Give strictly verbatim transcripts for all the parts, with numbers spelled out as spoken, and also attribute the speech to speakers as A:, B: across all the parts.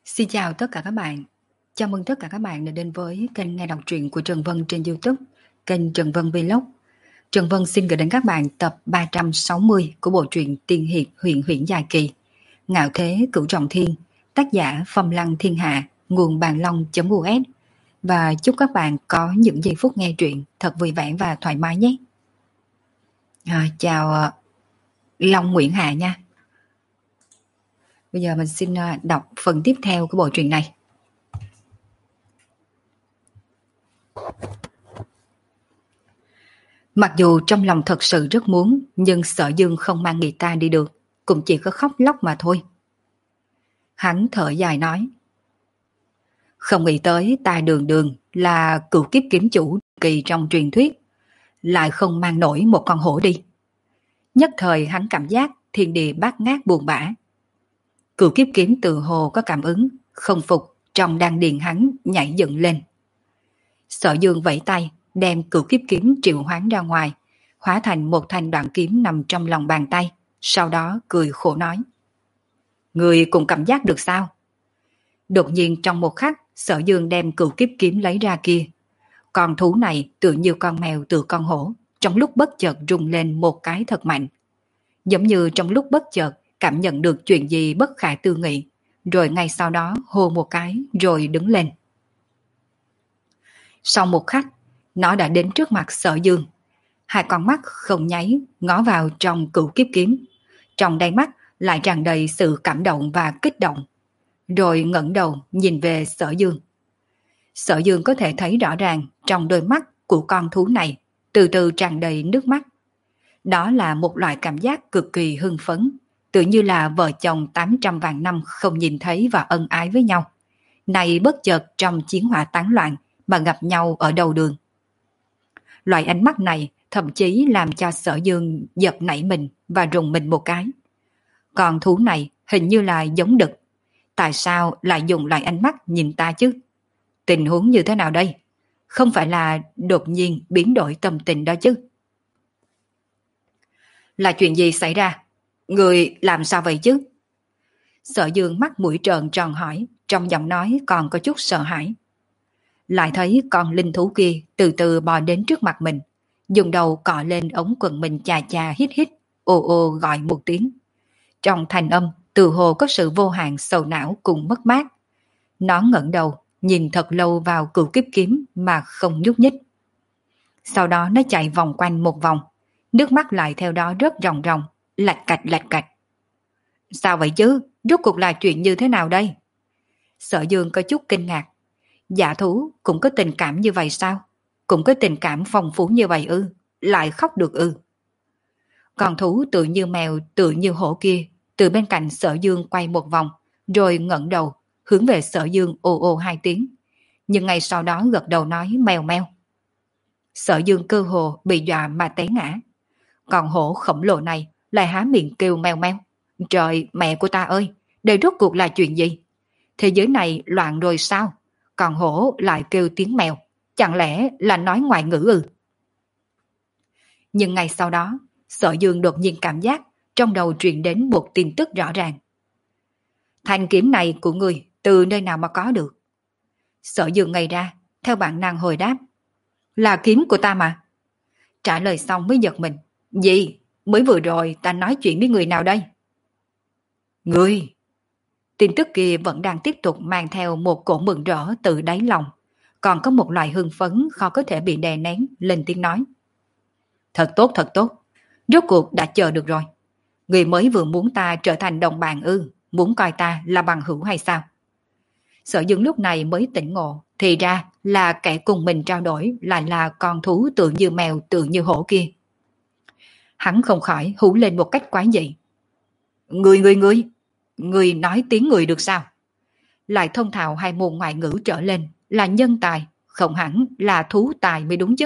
A: Xin chào tất cả các bạn. Chào mừng tất cả các bạn đã đến với kênh nghe đọc truyện của Trần Vân trên YouTube, kênh Trần Vân Vlog. Trần Vân xin gửi đến các bạn tập ba trăm sáu mươi của bộ truyện Tiên Hiệp Huyền Huyễn Dài Kỳ, Ngạo Thế Cửu Trọng Thiên, tác giả Phong Lăng Thiên Hạ, nguồn bàn long.us. Và chúc các bạn có những giây phút nghe truyện thật vui vẻ và thoải mái nhé. À, chào uh, Long Nguyễn Hạ nha. Bây giờ mình xin uh, đọc phần tiếp theo của bộ truyện này. Mặc dù trong lòng thật sự rất muốn, nhưng sợ Dương không mang người ta đi được, cũng chỉ có khóc lóc mà thôi. Hắn thở dài nói: Không nghĩ tới ta Đường Đường là cửu kiếp kiếm chủ kỳ trong truyền thuyết, lại không mang nổi một con hổ đi. Nhất thời hắn cảm giác thiên địa bát ngát buồn bã. Cửu kiếp kiếm tự hồ có cảm ứng, không phục, trong đan điền hắn nhảy dựng lên. Sợ Dương vẫy tay, đem cửu kiếp kiếm triệu hoán ra ngoài, hóa thành một thanh đoạn kiếm nằm trong lòng bàn tay, sau đó cười khổ nói: Người cũng cảm giác được sao? Đột nhiên trong một khắc, Sở Dương đem cửu kiếp kiếm lấy ra kia. Con thú này tựa như con mèo từ con hổ, trong lúc bất chợt rung lên một cái thật mạnh. Giống như trong lúc bất chợt cảm nhận được chuyện gì bất khả tư nghị, rồi ngay sau đó hô một cái rồi đứng lên. Sau một khắc, nó đã đến trước mặt Sở Dương. Hai con mắt không nháy ngó vào trong cửu kiếp kiếm. Trong đáy mắt lại tràn đầy sự cảm động và kích động. Rồi ngẩng đầu nhìn về Sở Dương. Sở Dương có thể thấy rõ ràng trong đôi mắt của con thú này từ từ tràn đầy nước mắt. Đó là một loại cảm giác cực kỳ hưng phấn, tự như là vợ chồng tám trăm vạn năm không nhìn thấy và ân ái với nhau. Này bất chợt trong chiến hỏa tán loạn mà gặp nhau ở đầu đường. Loại ánh mắt này thậm chí làm cho Sở Dương giật nảy mình và rùng mình một cái. Con thú này hình như là giống đực. Tại sao lại dùng loại ánh mắt nhìn ta chứ? Tình huống như thế nào đây? Không phải là đột nhiên biến đổi tâm tình đó chứ? Là chuyện gì xảy ra? Người làm sao vậy chứ? Sở Dương mắt mũi trợn tròn hỏi, trong giọng nói còn có chút sợ hãi. Lại thấy con linh thú kia từ từ bò đến trước mặt mình, dùng đầu cọ lên ống quần mình chà chà hít hít, ồ ồ gọi một tiếng. Trong thành âm từ hồ có sự vô hạn sầu não cùng mất mát. Nó ngẩng đầu nhìn thật lâu vào cửu kiếp kiếm mà không nhúc nhích. Sau đó nó chạy vòng quanh một vòng, nước mắt lại theo đó rớt ròng ròng, lạch cạch lạch cạch. Sao vậy chứ? Rốt cuộc là chuyện như thế nào đây? Sở Dương có chút kinh ngạc. Dạ thú cũng có tình cảm như vậy sao? Cũng có tình cảm phong phú như vậy ư? Lại khóc được ư? Con thú tự như mèo tự như hổ kia từ bên cạnh Sở Dương quay một vòng, rồi ngẩng đầu hướng về Sở Dương ồ ồ hai tiếng, nhưng ngay sau đó gật đầu nói mèo meo. Sở Dương cơ hồ bị dọa mà té ngã. Còn hổ khổng lồ này lại há miệng kêu meo meo. Trời mẹ của ta ơi, đây rốt cuộc là chuyện gì? Thế giới này loạn rồi sao? Còn hổ lại kêu tiếng mèo, chẳng lẽ là nói ngoại ngữ ư? Nhưng ngay sau đó, Sở Dương đột nhiên cảm giác trong đầu truyền đến một tin tức rõ ràng. Thanh kiếm này của người từ nơi nào mà có được? Sở Dương ngây ra, theo bản năng hồi đáp. Là kiếm của ta mà. Trả lời xong mới giật mình. Gì? Mới vừa rồi ta nói chuyện với người nào đây? Người! Tin tức kia vẫn đang tiếp tục mang theo một cổ mừng rỡ từ đáy lòng. Còn có một loại hưng phấn khó có thể bị đè nén, lên tiếng nói. Thật tốt, thật tốt. Rốt cuộc đã chờ được rồi. Người mới vừa muốn ta trở thành đồng bạn ư, muốn coi ta là bằng hữu hay sao? Sở Dương lúc này mới tỉnh ngộ, thì ra là kẻ cùng mình trao đổi lại là con thú tự như mèo tự như hổ kia. Hắn không khỏi hú lên một cách quái dị. Người người người, người nói tiếng người được sao? Lại thông thạo hai môn ngoại ngữ trở lên là nhân tài, không hẳn là thú tài mới đúng chứ.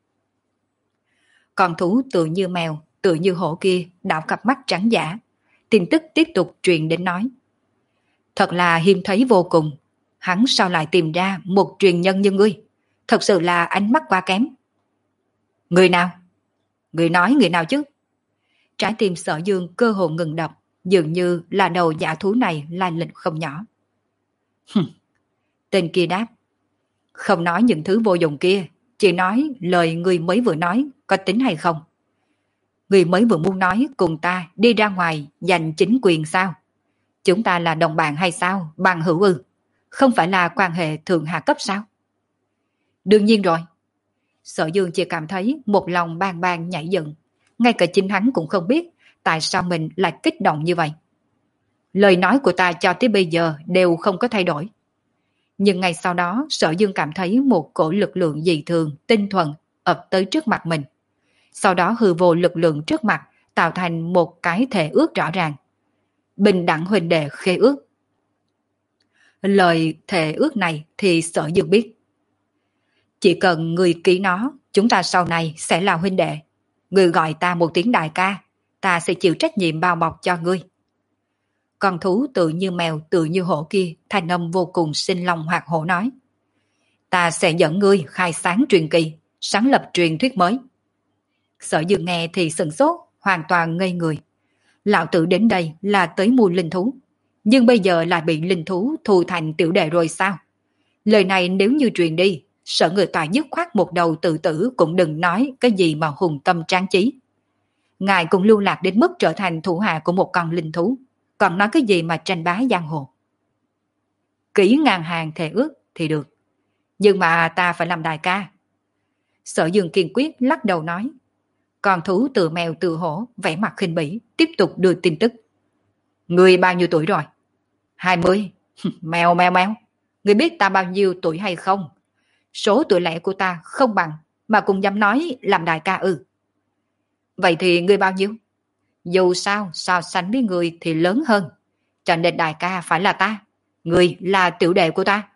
A: Con thú tự như mèo, tự như hổ kia đảo cặp mắt trắng giả. Tin tức tiếp tục truyền đến nói. Thật là hiếm thấy vô cùng. Hắn sao lại tìm ra một truyền nhân như ngươi? Thật sự là ánh mắt quá kém. Người nào? Người nói người nào chứ? Trái tim Sở Dương cơ hồ ngừng đập, dường như là đầu giả thú này lai lịch không nhỏ. Tên kia đáp, không nói những thứ vô dụng kia, chỉ nói lời người mới vừa nói có tính hay không. Người mới vừa muốn nói cùng ta đi ra ngoài giành chính quyền sao? Chúng ta là đồng bạn hay sao? Bằng hữu ư? Không phải là quan hệ thượng hạ cấp sao? Đương nhiên rồi. Sở Dương chỉ cảm thấy một lòng bang bang nhảy dựng. Ngay cả chính hắn cũng không biết tại sao mình lại kích động như vậy. Lời nói của ta cho tới bây giờ đều không có thay đổi. Nhưng ngay sau đó Sở Dương cảm thấy một cổ lực lượng dị thường, tinh thuần ập tới trước mặt mình. Sau đó hư vô lực lượng trước mặt tạo thành một cái thể ước rõ ràng. Bình đẳng huynh đệ khế ước. Lời thể ước này thì Sở Dương biết. Chỉ cần người ký nó, chúng ta sau này sẽ là huynh đệ. Người gọi ta một tiếng đại ca, ta sẽ chịu trách nhiệm bao bọc cho ngươi. Con thú tự như mèo tự như hổ kia, thanh âm vô cùng sinh lòng hoạt hổ nói. Ta sẽ dẫn ngươi khai sáng truyền kỳ, sáng lập truyền thuyết mới. Sở Dương nghe thì sửng sốt, hoàn toàn ngây người. Lão tử đến đây là tới mua linh thú, nhưng bây giờ lại bị linh thú thu thành tiểu đệ rồi sao? Lời này nếu như truyền đi, sợ người ta dứt khoát một đầu tự tử cũng đừng nói cái gì mà hùng tâm tráng chí. Ngài cũng lưu lạc đến mức trở thành thủ hạ của một con linh thú, còn nói cái gì mà tranh bá giang hồ. Kỹ ngàn hàng thề ước thì được, nhưng mà ta phải làm đại ca. Sở Dương kiên quyết lắc đầu nói. Con thú từ mèo từ hổ vẻ mặt khinh bỉ tiếp tục đưa tin tức. Người bao nhiêu tuổi rồi? Hai mươi. Mèo mèo mèo. Người biết ta bao nhiêu tuổi hay không? Số tuổi lẻ của ta không bằng mà cũng dám nói làm đại ca ư? Vậy thì người bao nhiêu? Dù sao so sánh với người thì lớn hơn, cho nên đại ca phải là ta. Người là tiểu đệ của ta.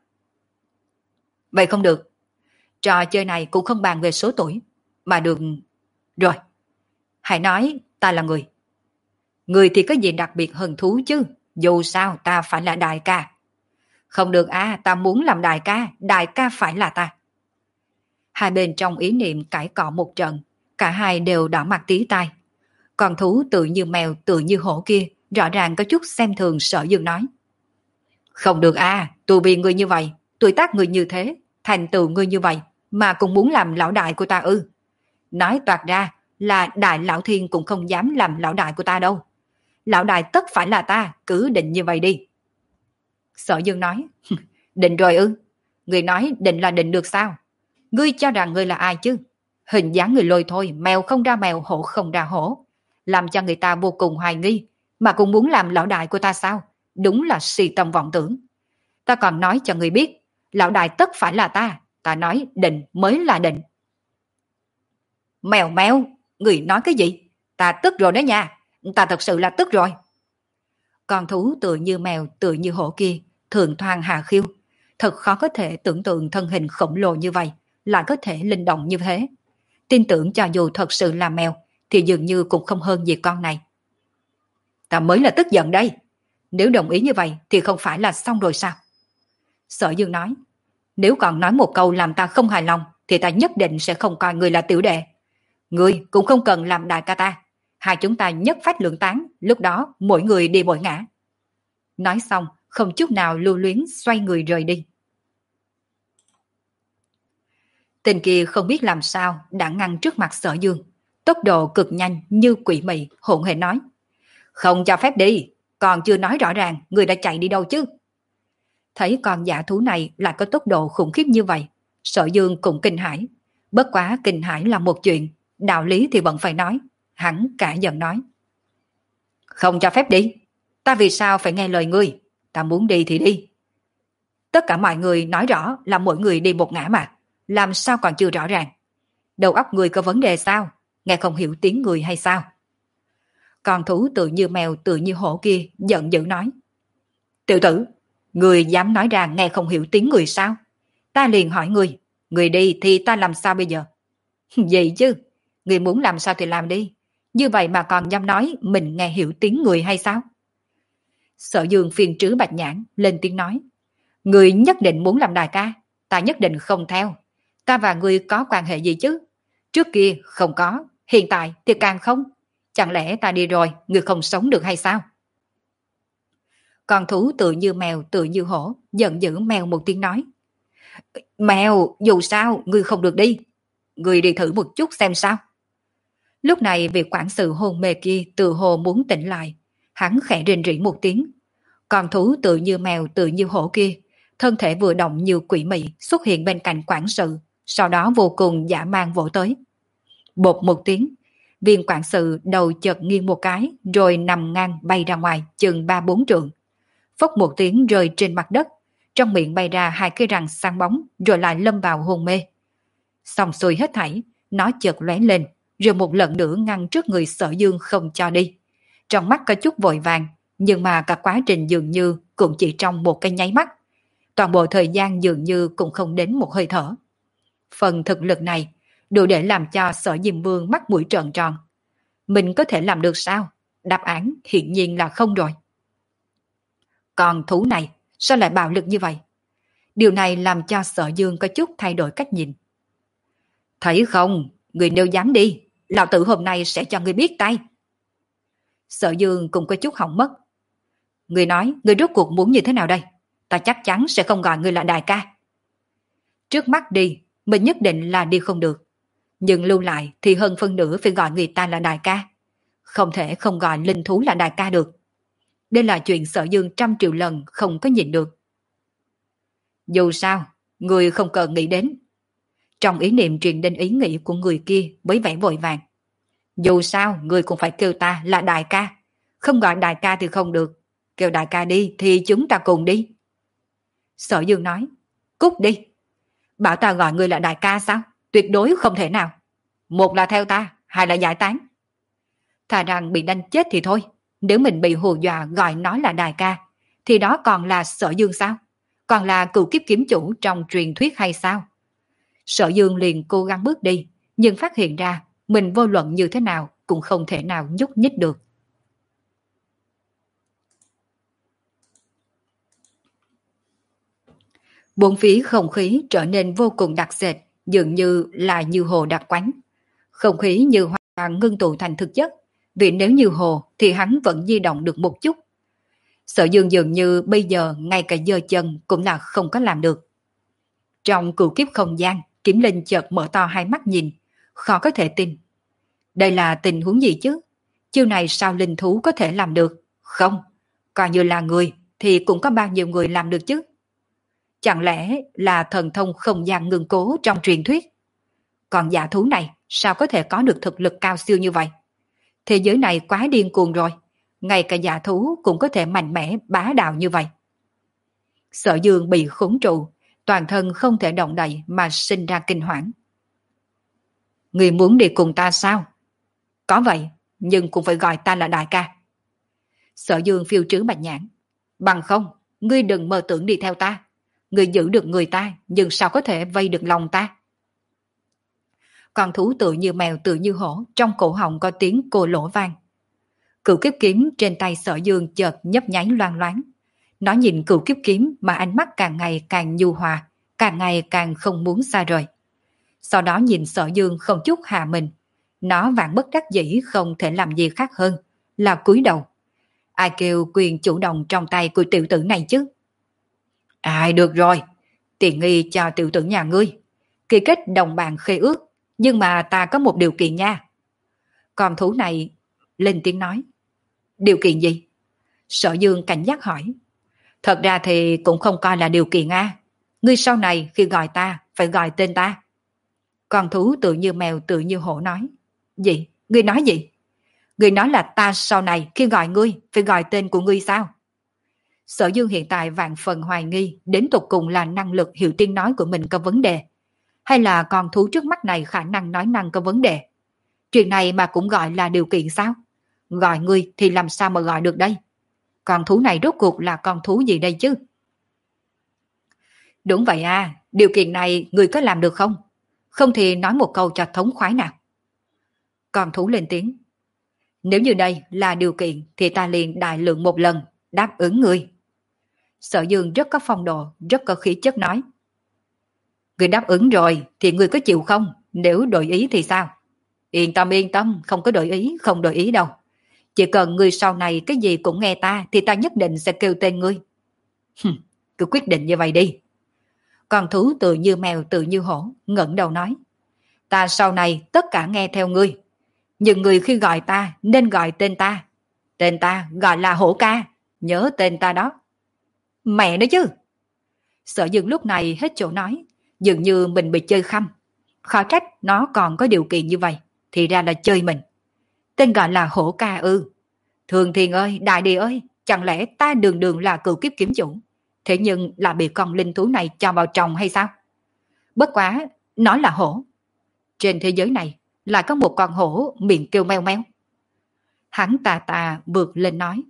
A: Vậy không được. Trò chơi này cũng không bàn về số tuổi, mà được. Rồi, hãy nói ta là người. Người thì có gì đặc biệt hơn thú chứ? Dù sao ta phải là đại ca. Không được à, ta muốn làm đại ca, đại ca phải là ta. Hai bên trong ý niệm cãi cọ một trận, cả hai đều đỏ mặt tí tai. Còn thú tự như mèo tự như hổ kia rõ ràng có chút xem thường Sở Dương nói. Không được à, tu vi người như vậy, tuổi tác người như thế, thành tựu người như vậy, mà cũng muốn làm lão đại của ta ư? Nói toạc ra là đại lão thiên cũng không dám làm lão đại của ta đâu. Lão đại tất phải là ta, cứ định như vậy đi. Sở Dương nói, định rồi ư? Người nói định là định được sao? Ngươi cho rằng ngươi là ai chứ? Hình dáng người lôi thôi, mèo không ra mèo, hổ không ra hổ. Làm cho người ta vô cùng hoài nghi, mà cũng muốn làm lão đại của ta sao? Đúng là si tâm vọng tưởng. Ta còn nói cho người biết, lão đại tất phải là ta. Ta nói định mới là định. Mèo mèo, người nói cái gì? Ta tức rồi đó nha. Ta thật sự là tức rồi. Con thú tựa như mèo tựa như hổ kia, thường thoang hạ khiêu. Thật khó có thể tưởng tượng thân hình khổng lồ như vậy, lại có thể linh động như thế. Tin tưởng cho dù thật sự là mèo, thì dường như cũng không hơn gì con này. Ta mới là tức giận đây. Nếu đồng ý như vậy thì không phải là xong rồi sao? Sở Dương nói, nếu còn nói một câu làm ta không hài lòng, thì ta nhất định sẽ không coi người là tiểu đệ. Người cũng không cần làm đại ca ta. Hai chúng ta nhất phách lượng tán, lúc đó mỗi người đi mỗi ngã. Nói xong, không chút nào lưu luyến xoay người rời đi. Tên kia không biết làm sao đã ngăn trước mặt Sở Dương. Tốc độ cực nhanh như quỷ mị, hỗn hển nói. Không cho phép đi, còn chưa nói rõ ràng, người đã chạy đi đâu chứ? Thấy con dã thú này lại có tốc độ khủng khiếp như vậy, Sở Dương cũng kinh hãi. Bất quá kinh hãi là một chuyện, đạo lý thì vẫn phải nói. Hắn cả giận nói. Không cho phép đi, ta vì sao phải nghe lời ngươi? Ta muốn đi thì đi. Tất cả mọi người nói rõ là mỗi người đi một ngã mà, làm sao còn chưa rõ ràng? Đầu óc người có vấn đề sao? Nghe không hiểu tiếng người hay sao? Con thú tự như mèo tự như hổ kia giận dữ nói. Tiểu tử, người dám nói ra nghe không hiểu tiếng người sao? Ta liền hỏi người, người đi thì ta làm sao bây giờ? Vậy chứ, người muốn làm sao thì làm đi. Như vậy mà còn dám nói mình nghe hiểu tiếng người hay sao? Sở Dương phiền trứ bạch nhãn lên tiếng nói. Người nhất định muốn làm đại ca, ta nhất định không theo. Ta và người có quan hệ gì chứ? Trước kia không có, hiện tại thì càng không. Chẳng lẽ ta đi rồi, người không sống được hay sao? Con thú tự như mèo tự như hổ, giận dữ mèo một tiếng nói. Mèo, dù sao, ngươi không được đi. Ngươi đi thử một chút xem sao. Lúc này việc quản sự hôn mê kia từ hồ muốn tỉnh lại. Hắn khẽ rên rỉ một tiếng. Con thú tự như mèo tự như hổ kia, thân thể vừa động như quỷ mị xuất hiện bên cạnh quản sự, sau đó vô cùng dã man vỗ tới. Bột một tiếng, viên quản sự đầu chợt nghiêng một cái rồi nằm ngang bay ra ngoài chừng ba bốn trượng. Phốc một tiếng rơi trên mặt đất, trong miệng bay ra hai cái răng sáng bóng rồi lại lâm vào hôn mê. Xong xuôi hết thảy, nó chợt lóe lên rồi một lần nữa ngăn trước người Sở Dương không cho đi. Trong mắt có chút vội vàng, nhưng mà cả quá trình dường như cũng chỉ trong một cái nháy mắt. Toàn bộ thời gian dường như cũng không đến một hơi thở. Phần thực lực này đủ để làm cho Sở Diêm Vương mắt mũi trợn tròn. Mình có thể làm được sao? Đáp án hiển nhiên là không rồi. Còn thú này sao lại bạo lực như vậy? Điều này làm cho Sở Dương có chút thay đổi cách nhìn. Thấy không, người nếu dám đi, lão tử hôm nay sẽ cho người biết tay. Sở Dương cũng có chút hỏng mất. Người nói, người rốt cuộc muốn như thế nào đây? Ta chắc chắn sẽ không gọi người là đại ca. Trước mắt đi, mình nhất định là đi không được. Nhưng lưu lại thì hơn phân nửa phải gọi người ta là đại ca. Không thể không gọi linh thú là đại ca được. Đây là chuyện Sở Dương trăm triệu lần không có nhịn được. Dù sao, người không cần nghĩ đến. Trong ý niệm truyền đến ý nghĩ của người kia với vẻ vội vàng. Dù sao, người cũng phải kêu ta là đại ca. Không gọi đại ca thì không được. Kêu đại ca đi thì chúng ta cùng đi. Sở Dương nói, cút đi. Bảo ta gọi người là đại ca sao? Tuyệt đối không thể nào. Một là theo ta, hai là giải tán. Thà rằng bị đánh chết thì thôi. Nếu mình bị hù dọa gọi nó là đại ca, thì đó còn là Sở Dương sao? Còn là cựu kiếp kiếm chủ trong truyền thuyết hay sao? Sở Dương liền cố gắng bước đi, nhưng phát hiện ra mình vô luận như thế nào cũng không thể nào nhúc nhích được. Bốn phía không khí trở nên vô cùng đặc sệt, dường như là như hồ đặc quánh. Không khí như hoàn ngưng tụ thành thực chất, vì nếu như hồ thì hắn vẫn di động được một chút. Sở Dương dường như bây giờ ngay cả giơ chân cũng là không có làm được. Trong cửu kiếp không gian, Kiếm Linh chợt mở to hai mắt nhìn, khó có thể tin. Đây là tình huống gì chứ? Chiêu này sao linh thú có thể làm được? Không, coi như là người thì cũng có bao nhiêu người làm được chứ? Chẳng lẽ là thần thông không gian ngưng cố trong truyền thuyết? Còn giả thú này sao có thể có được thực lực cao siêu như vậy? Thế giới này quá điên cuồng rồi, ngay cả giả thú cũng có thể mạnh mẽ bá đạo như vậy. Sở Dương bị khốn trụ, toàn thân không thể động đậy mà sinh ra kinh hoảng. Người muốn đi cùng ta sao? Có vậy, nhưng cũng phải gọi ta là đại ca. Sở Dương phiêu trứ bạch nhãn. Bằng không, ngươi đừng mơ tưởng đi theo ta. Ngươi giữ được người ta, nhưng sao có thể vây được lòng ta? Con thú tự như mèo tự như hổ, trong cổ họng có tiếng cô lỗ vang. Cửu kiếp kiếm trên tay Sở Dương chợt nhấp nháy loang loáng. Nó nhìn cửu kiếp kiếm mà ánh mắt càng ngày càng nhu hòa, càng ngày càng không muốn xa rời. Sau đó nhìn Sở Dương không chút hạ mình. Nó vạn bất đắc dĩ không thể làm gì khác hơn là cúi đầu. Ai kêu quyền chủ động trong tay của tiểu tử này chứ? Ai được rồi, tiện nghi cho tiểu tử nhà ngươi. Kỳ kết đồng bàn khê ước, nhưng mà ta có một điều kiện nha. Con thú này lên tiếng nói. Điều kiện gì? Sở Dương cảnh giác hỏi. Thật ra thì cũng không coi là điều kiện a. Ngươi sau này khi gọi ta phải gọi tên ta. Con thú tự như mèo tự như hổ nói. Gì? Ngươi nói gì? Ngươi nói là ta sau này khi gọi ngươi phải gọi tên của ngươi sao? Sở Dương hiện tại vạn phần hoài nghi đến tục cùng là năng lực hiểu tiếng nói của mình có vấn đề, hay là con thú trước mắt này khả năng nói năng có vấn đề. Chuyện này mà cũng gọi là điều kiện sao? Gọi ngươi thì làm sao mà gọi được đây? Con thú này rốt cuộc là con thú gì đây chứ? Đúng vậy à, điều kiện này ngươi có làm được không? Không thì nói một câu cho thống khoái nào. Con thú lên tiếng. Nếu như đây là điều kiện thì ta liền đại lượng một lần, đáp ứng ngươi. Sở Dương rất có phong độ, rất có khí chất nói. Ngươi đáp ứng rồi thì ngươi có chịu không? Nếu đổi ý thì sao? Yên tâm yên tâm, không có đổi ý, không đổi ý đâu. Chỉ cần ngươi sau này cái gì cũng nghe ta thì ta nhất định sẽ kêu tên ngươi. Cứ quyết định như vậy đi. Con thú tự như mèo tự như hổ, ngẩng đầu nói. Ta sau này tất cả nghe theo ngươi. Nhưng người khi gọi ta nên gọi tên ta. Tên ta gọi là Hổ Ca. Nhớ tên ta đó. Mẹ nói chứ. Sở Dương lúc này hết chỗ nói. Dường như mình bị chơi khăm. Khó trách nó còn có điều kiện như vậy. Thì ra là chơi mình. Tên gọi là Hổ Ca ư? Thường Thiên ơi, Đại Địa ơi, chẳng lẽ ta đường đường là cựu kiếp kiếm chủ, thế nhưng là bị con linh thú này cho vào chồng hay sao? Bất quá, nó là hổ. Trên thế giới này lại có một con hổ miệng kêu meo meo. Hắn tà tà vượt lên nói.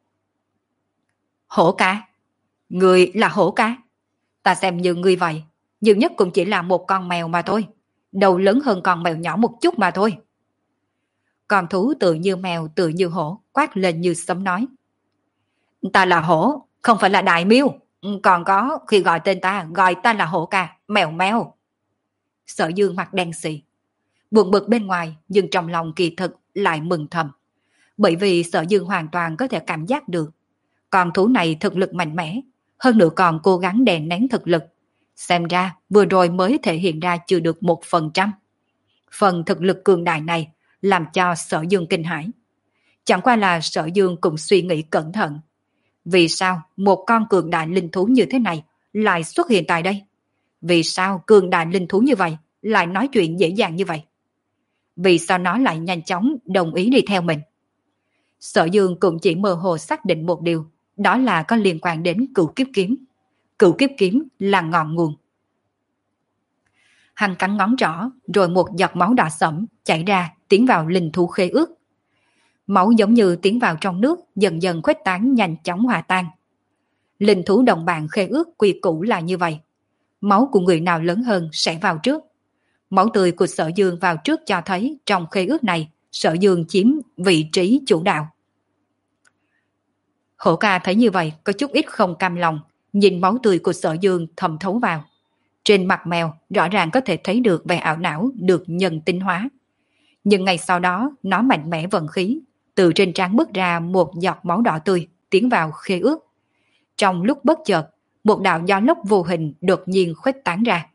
A: Hổ Ca? Người là Hổ Ca? Ta xem như người vậy, nhiều nhất cũng chỉ là một con mèo mà thôi. Đầu lớn hơn con mèo nhỏ một chút mà thôi. Con thú tự như mèo tự như hổ quát lên như sấm nói. Ta là hổ, không phải là đại miêu. Còn có khi gọi tên ta, gọi ta là Hổ Ca, mèo mèo. Sở Dương mặt đen xì. Buồn bực bên ngoài nhưng trong lòng kỳ thực lại mừng thầm. Bởi vì Sở Dương hoàn toàn có thể cảm giác được. Con thú này thực lực mạnh mẽ, hơn nữa còn cố gắng đè nén thực lực. Xem ra vừa rồi mới thể hiện ra chưa được một phần trăm. Phần thực lực cường đại này làm cho Sở Dương kinh hãi. Chẳng qua là Sở Dương cũng suy nghĩ cẩn thận. Vì sao một con cường đại linh thú như thế này lại xuất hiện tại đây? Vì sao cường đại linh thú như vậy lại nói chuyện dễ dàng như vậy? Vì sao nó lại nhanh chóng đồng ý đi theo mình? Sở Dương cũng chỉ mơ hồ xác định một điều, đó là có liên quan đến cửu kiếp kiếm. Cửu kiếp kiếm là ngọn nguồn. Hắn cắn ngón trỏ, rồi một giọt máu đỏ sẫm chảy ra tiến vào linh thú khế ước. Máu giống như tiến vào trong nước, dần dần khuếch tán nhanh chóng hòa tan. Linh thú đồng bạn khế ước quy củ là như vậy. Máu của người nào lớn hơn sẽ vào trước. Máu tươi của Sở Dương vào trước cho thấy trong khế ước này, Sở Dương chiếm vị trí chủ đạo. Hổ Ca thấy như vậy có chút ít không cam lòng, nhìn máu tươi của Sở Dương thẩm thấu vào. Trên mặt mèo rõ ràng có thể thấy được vẻ ảo não được nhân tinh hóa. Nhưng ngay sau đó nó mạnh mẽ vận khí, từ trên trán bước ra một giọt máu đỏ tươi tiến vào khế ước. Trong lúc bất chợt, một đạo gió lốc vô hình đột nhiên khuếch tán ra.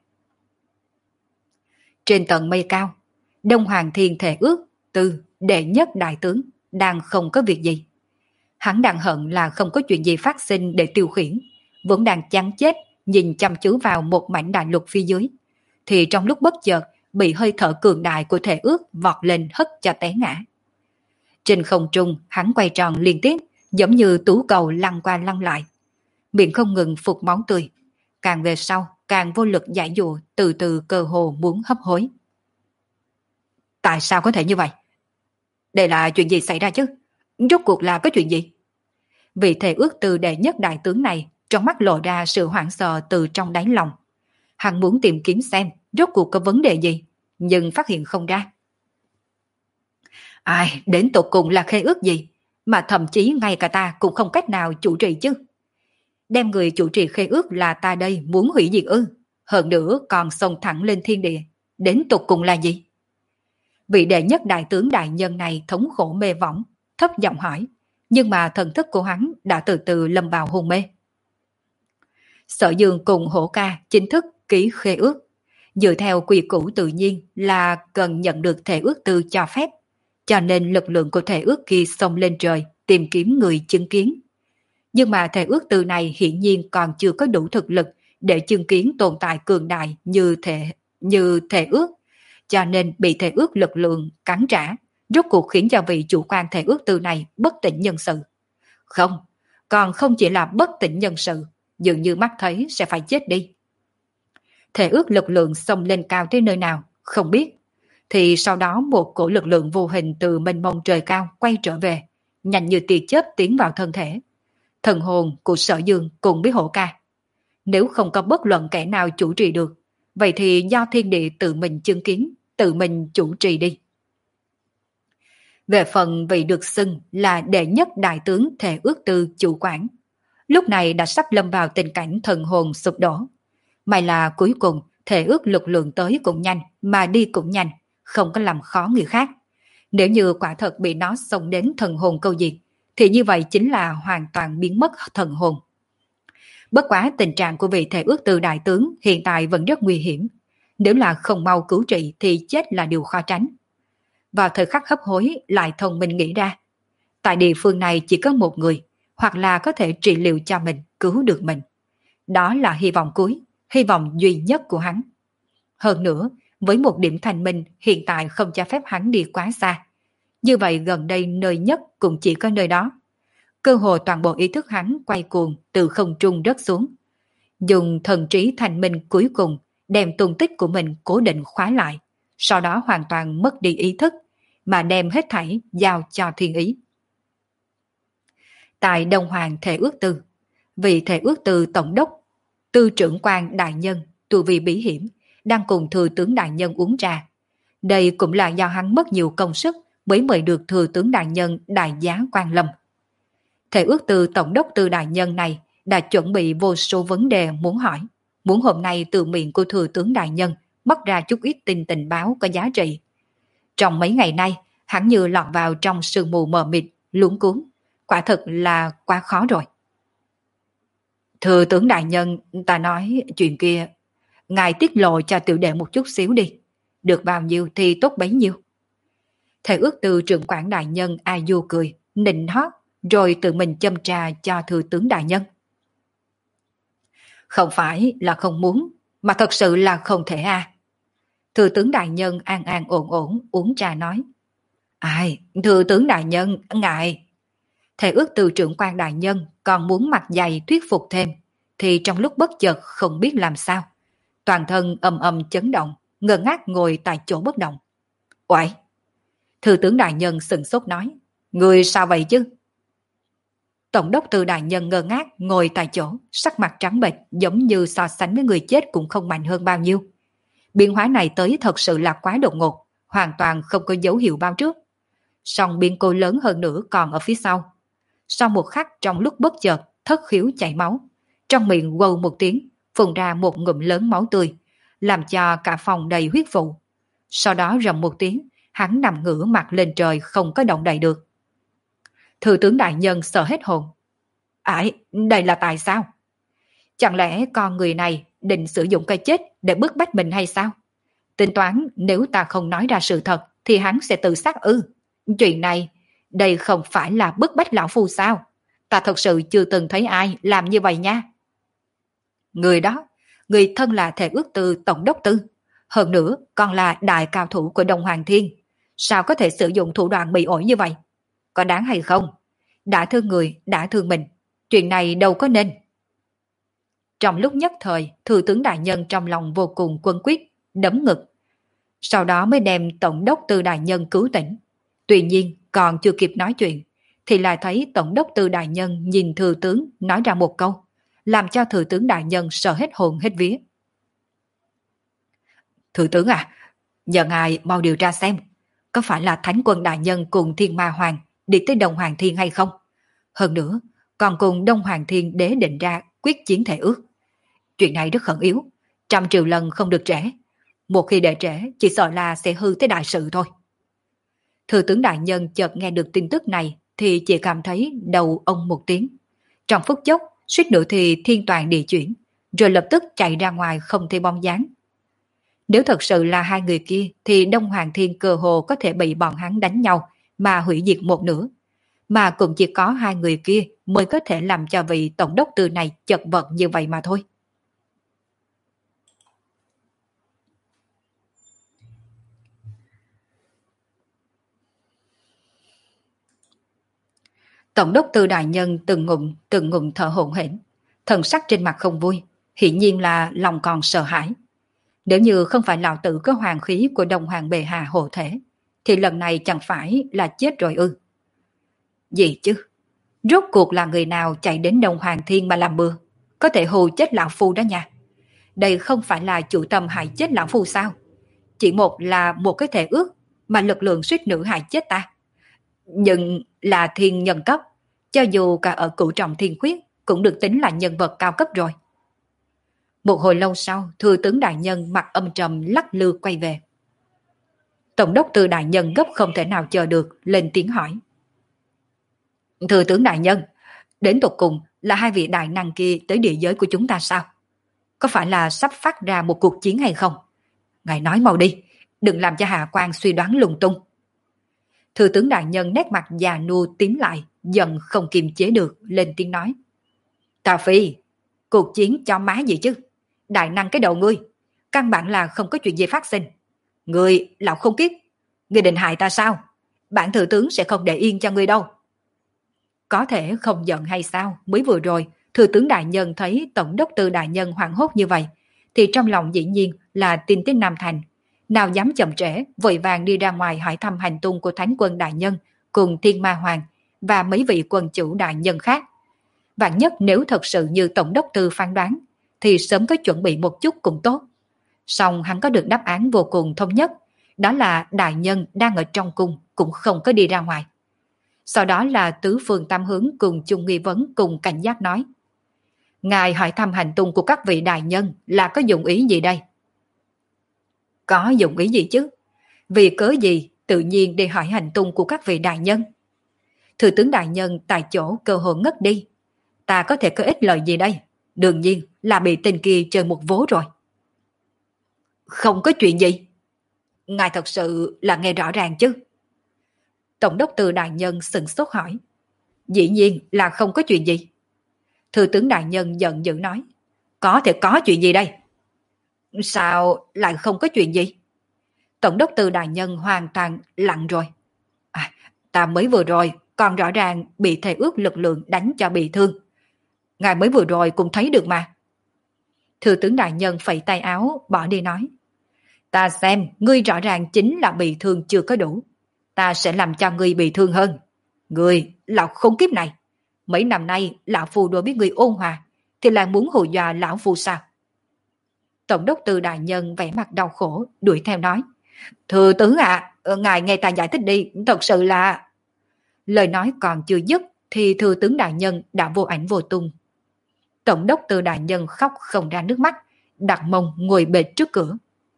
A: Trên tận mây cao, Đông Hoàng Thiên Thể Ước Tư đệ nhất đại tướng đang không có việc gì. Hắn đang hận là không có chuyện gì phát sinh để tiêu khiển, vẫn đang chán chết nhìn chăm chú vào một mảnh đại lục phía dưới, thì trong lúc bất chợt bị hơi thở cường đại của Thể Ước vọt lên hất cho té ngã. Trên không trung hắn quay tròn liên tiếp, giống như tú cầu lăn qua lăn lại, miệng không ngừng phụt máu tươi, càng về sau càng vô lực giải dụa, từ từ cơ hồ muốn hấp hối. Tại sao có thể như vậy? Đây là chuyện gì xảy ra chứ? Rốt cuộc là có chuyện gì? Vị Thể Ước Tư đệ nhất đại tướng này trong mắt lộ ra sự hoảng sợ từ trong đáy lòng. Hắn muốn tìm kiếm xem rốt cuộc có vấn đề gì, nhưng phát hiện không ra. Ai, đến tột cùng là khế ước gì, mà thậm chí ngay cả ta cũng không cách nào chủ trì chứ. Đem người chủ trì khế ước là ta đây muốn hủy diệt ư, hơn nữa còn xông thẳng lên thiên địa, đến tột cùng là gì? Vị đệ nhất đại tướng đại nhân này thống khổ mê võng, thấp giọng hỏi, nhưng mà thần thức của hắn đã từ từ lâm vào hôn mê. Sở Dương cùng Hổ Ca chính thức ký khế ước, dựa theo quy củ tự nhiên là cần nhận được Thể Ước Tư cho phép, cho nên lực lượng của Thể Ước kia xông lên trời tìm kiếm người chứng kiến. Nhưng mà Thể Ước Tư này hiển nhiên còn chưa có đủ thực lực để chứng kiến tồn tại cường đại như thể như Thể Ước, cho nên bị Thể Ước lực lượng cắn trả, rốt cuộc khiến cho vị chủ quan Thể Ước Tư này bất tỉnh nhân sự. Không, còn không chỉ là bất tỉnh nhân sự, dường như mắt thấy sẽ phải chết đi. Thể ước lực lượng xông lên cao tới nơi nào, không biết. Thì sau đó một cổ lực lượng vô hình từ mênh mông trời cao quay trở về, nhanh như tia chớp tiến vào thân thể. Thần hồn của Sở Dương cùng với Hổ Ca. Nếu không có bất luận kẻ nào chủ trì được, vậy thì do thiên địa tự mình chứng kiến, tự mình chủ trì đi. Về phần vị được xưng là đệ nhất đại tướng Thể Ước Tư chủ quản, lúc này đã sắp lâm vào tình cảnh thần hồn sụp đổ. May là cuối cùng Thể Ước lực lượng tới cũng nhanh, mà đi cũng nhanh, không có làm khó người khác. Nếu như quả thật bị nó xông đến thần hồn câu diệt, thì như vậy chính là hoàn toàn biến mất thần hồn. Bất quá tình trạng của vị thể ước từ đại tướng hiện tại vẫn rất nguy hiểm. Nếu là không mau cứu trị thì chết là điều khó tránh. Vào thời khắc hấp hối lại thông minh nghĩ ra. Tại địa phương này chỉ có một người, hoặc là có thể trị liệu cho mình, cứu được mình. Đó là hy vọng cuối, hy vọng duy nhất của hắn. Hơn nữa, với một điểm thành minh hiện tại không cho phép hắn đi quá xa. Như vậy gần đây nơi nhất cũng chỉ có nơi đó. Cơ hồ toàn bộ ý thức hắn quay cuồng từ không trung rớt xuống. Dùng thần trí thành minh cuối cùng đem tung tích của mình cố định khóa lại, sau đó hoàn toàn mất đi ý thức, mà đem hết thảy giao cho thiên ý. Tại Đông Hoàng Thể ước tư, vị Thể ước tư tổng đốc, tư trưởng quan đại nhân, tu vi bí hiểm, đang cùng thừa tướng đại nhân uống trà. Đây cũng là do hắn mất nhiều công sức mới mời được thừa tướng đại nhân đại giá quan lâm. Thể ước tư tổng đốc tư đại nhân này đã chuẩn bị vô số vấn đề muốn hỏi, muốn hôm nay từ miệng của thừa tướng đại nhân móc ra chút ít tin tình báo có giá trị. Trong mấy ngày nay, hắn như lọt vào trong sương mù mờ mịt, luống cuống, quả thật là quá khó rồi. Thừa tướng đại nhân, ta nói chuyện kia, ngài tiết lộ cho tiểu đệ một chút xíu đi, được bao nhiêu thì tốt bấy nhiêu. Thể ước tư trưởng quản đại nhân A Du cười, nịnh hót, rồi tự mình châm trà cho thừa tướng đại nhân. Không phải là không muốn, mà thật sự là không thể à. Thừa tướng đại nhân an an ổn ổn uống trà nói. Ai, thừa tướng đại nhân, ngài. Thể ước tư trưởng quan đại nhân còn muốn mặt dày thuyết phục thêm, thì trong lúc bất chợt không biết làm sao. Toàn thân ầm ầm chấn động, ngơ ngác ngồi tại chỗ bất động. Uầy! Thừa tướng đại nhân sừng sốt nói. Người sao vậy chứ? Tổng đốc tư đại nhân ngơ ngác ngồi tại chỗ, sắc mặt trắng bệch giống như so sánh với người chết cũng không mạnh hơn bao nhiêu. Biến hóa này tới thật sự là quá đột ngột, hoàn toàn không có dấu hiệu báo trước. Song biến cố lớn hơn nữa còn ở phía sau. Sau một khắc trong lúc bất chợt, thất khiếu chảy máu. Trong miệng quâu một tiếng, phun ra một ngụm lớn máu tươi, làm cho cả phòng đầy huyết vụ. Sau đó rầm một tiếng, hắn nằm ngửa mặt lên trời không có động đậy được. Thừa tướng đại nhân sợ hết hồn. Ải, đây là tại sao? Chẳng lẽ con người này định sử dụng cái chết để bức bách mình hay sao? Tính toán nếu ta không nói ra sự thật thì hắn sẽ tự sát ư. Chuyện này, đây không phải là bức bách lão phu sao? Ta thật sự chưa từng thấy ai làm như vậy nha. Người đó, người thân là thể ước tư tổng đốc tư. Hơn nữa còn là đại cao thủ của Đông Hoàng Thiên. Sao có thể sử dụng thủ đoạn bị ổi như vậy? Có đáng hay không? Đã thương người, đã thương mình. Chuyện này đâu có nên. Trong lúc nhất thời, thừa tướng đại nhân trong lòng vô cùng quân quyết, đấm ngực. Sau đó mới đem tổng đốc tư đại nhân cứu tỉnh. Tuy nhiên, còn chưa kịp nói chuyện, thì lại thấy tổng đốc tư đại nhân nhìn thừa tướng nói ra một câu, làm cho thừa tướng đại nhân sợ hết hồn hết vía. Thừa tướng à, nhờ ngài mau điều tra xem, có phải là Thánh quân đại nhân cùng Thiên Ma Hoàng đi tới Đông Hoàng Thiên hay không? Hơn nữa, còn cùng Đông Hoàng Thiên đế định ra quyết chiến thể ước. Chuyện này rất khẩn yếu, trăm triệu lần không được trễ. Một khi để trễ, chỉ sợ là sẽ hư tới đại sự thôi. Thừa tướng đại nhân chợt nghe được tin tức này thì chỉ cảm thấy đầu ông một tiếng. Trong phút chốc, suýt nữa thì thiên toàn địa chuyển, rồi lập tức chạy ra ngoài không thấy bóng dáng. Nếu thật sự là hai người kia thì Đông Hoàng Thiên cơ hồ có thể bị bọn hắn đánh nhau mà hủy diệt một nửa. Mà cũng chỉ có hai người kia mới có thể làm cho vị tổng đốc tư này chật vật như vậy mà thôi. Tổng đốc tư đại nhân từng ngụm từng ngụm thở hổn hển, thần sắc trên mặt không vui, hiển nhiên là lòng còn sợ hãi. Nếu như không phải lão tử có hoàng khí của Đông Hoàng bệ hạ hộ thể, thì lần này chẳng phải là chết rồi ư? Gì chứ? Rốt cuộc là người nào chạy đến Đông Hoàng Thiên mà làm bừa, có thể hù chết lão phu đó nha. Đây không phải là chủ tâm hại chết lão phu sao? Chỉ một là một cái thể ước mà lực lượng suýt nữa hại chết ta. Nhưng là thiên nhân cấp, cho dù cả ở cửu trọng thiên khuyết cũng được tính là nhân vật cao cấp rồi. Một hồi lâu sau, thừa tướng đại nhân mặt âm trầm lắc lư quay về. Tổng đốc Tư đại nhân gấp không thể nào chờ được, lên tiếng hỏi. Thưa tướng đại nhân, đến tột cùng là hai vị đại năng kia tới địa giới của chúng ta sao? Có phải là sắp phát ra một cuộc chiến hay không? Ngài nói mau đi, đừng làm cho Hạ Quan suy đoán lung tung. Thừa tướng đại nhân nét mặt già nua tím lại, giận không kiềm chế được, lên tiếng nói. Tà Phi, cuộc chiến cho má gì chứ? Đại năng cái đầu ngươi, căn bản là không có chuyện gì phát sinh. Ngươi lão không kiếp, ngươi định hại ta sao? Bản thừa tướng sẽ không để yên cho ngươi đâu. Có thể không giận hay sao? Mới vừa rồi, thừa tướng đại nhân thấy tổng đốc tư đại nhân hoảng hốt như vậy, thì trong lòng dĩ nhiên là tin tới Nam Thành. Nào dám chậm trễ, vội vàng đi ra ngoài hỏi thăm hành tung của Thánh quân đại nhân cùng Thiên Ma Hoàng và mấy vị quân chủ đại nhân khác. Vạn nhất nếu thật sự như tổng đốc tư phán đoán, thì sớm có chuẩn bị một chút cũng tốt. Song hắn có được đáp án vô cùng thống nhất, đó là đại nhân đang ở trong cung cũng không có đi ra ngoài. Sau đó là tứ phương tam hướng cùng chung nghi vấn cùng cảnh giác nói. Ngài hỏi thăm hành tung của các vị đại nhân là có dụng ý gì đây? Có dụng ý gì chứ? Vì cớ gì tự nhiên đi hỏi hành tung của các vị đại nhân? Thừa tướng đại nhân tại chỗ cơ hội ngất đi. Ta có thể có ích lợi gì đây? Đương nhiên là bị tên kia chơi một vố rồi. Không có chuyện gì. Ngài thật sự là nghe rõ ràng chứ? Tổng đốc Từ đại nhân sừng sốt hỏi. Dĩ nhiên là không có chuyện gì. Thừa tướng đại nhân giận dữ nói. Có thể có chuyện gì đây? Sao lại không có chuyện gì? Tổng đốc Từ đại nhân hoàn toàn lặng rồi. À, ta mới vừa rồi còn rõ ràng bị thề ước lực lượng đánh cho bị thương. Ngài mới vừa rồi cũng thấy được mà. Thừa tướng đại nhân phẩy tay áo bỏ đi nói. Ta xem ngươi rõ ràng chính là bị thương chưa có đủ. Ta sẽ làm cho ngươi bị thương hơn. Ngươi, lão khốn kiếp này. Mấy năm nay lão phu đối với ngươi ôn hòa, thì lại muốn hù dọa lão phu sao? Tổng đốc Từ đại nhân vẻ mặt đau khổ, đuổi theo nói. Thừa tướng ạ, à, ngài nghe ta giải thích đi, thật sự là... Lời nói còn chưa dứt, thì thừa tướng đại nhân đã vô ảnh vô tung. Tổng đốc Từ đại nhân khóc không ra nước mắt, đặt mông ngồi bệt trước cửa.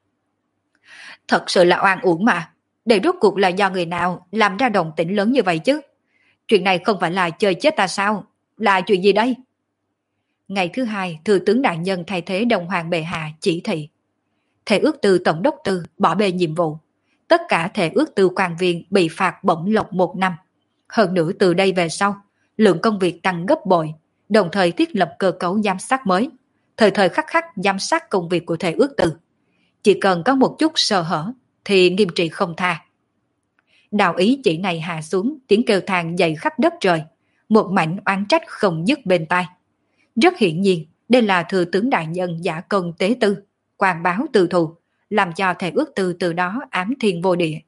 A: Thật sự là oan uổng mà. Để rốt cuộc là do người nào làm ra động tĩnh lớn như vậy chứ? Chuyện này không phải là chơi chết ta sao? Là chuyện gì đây? Ngày thứ hai, thừa tướng đại nhân thay thế Đông Hoàng bệ hạ chỉ thị. Thể ước từ tổng đốc tư bỏ bê nhiệm vụ. Tất cả thể ước từ quan viên bị phạt bổng lộc một năm. Hơn nữa từ đây về sau, lượng công việc tăng gấp bội, đồng thời thiết lập cơ cấu giám sát mới, thời thời khắc khắc giám sát công việc của thể ước từ. Chỉ cần có một chút sơ hở thì nghiêm trị không tha. Đạo ý chỉ này hạ xuống, tiếng kêu than dậy khắp đất trời, một mảnh oán trách không dứt bên tai. Rất hiển nhiên, đây là thừa tướng đại nhân giả công tế tư, quan báo từ thù, làm cho thể ước từ từ đó ám thiên vô địa.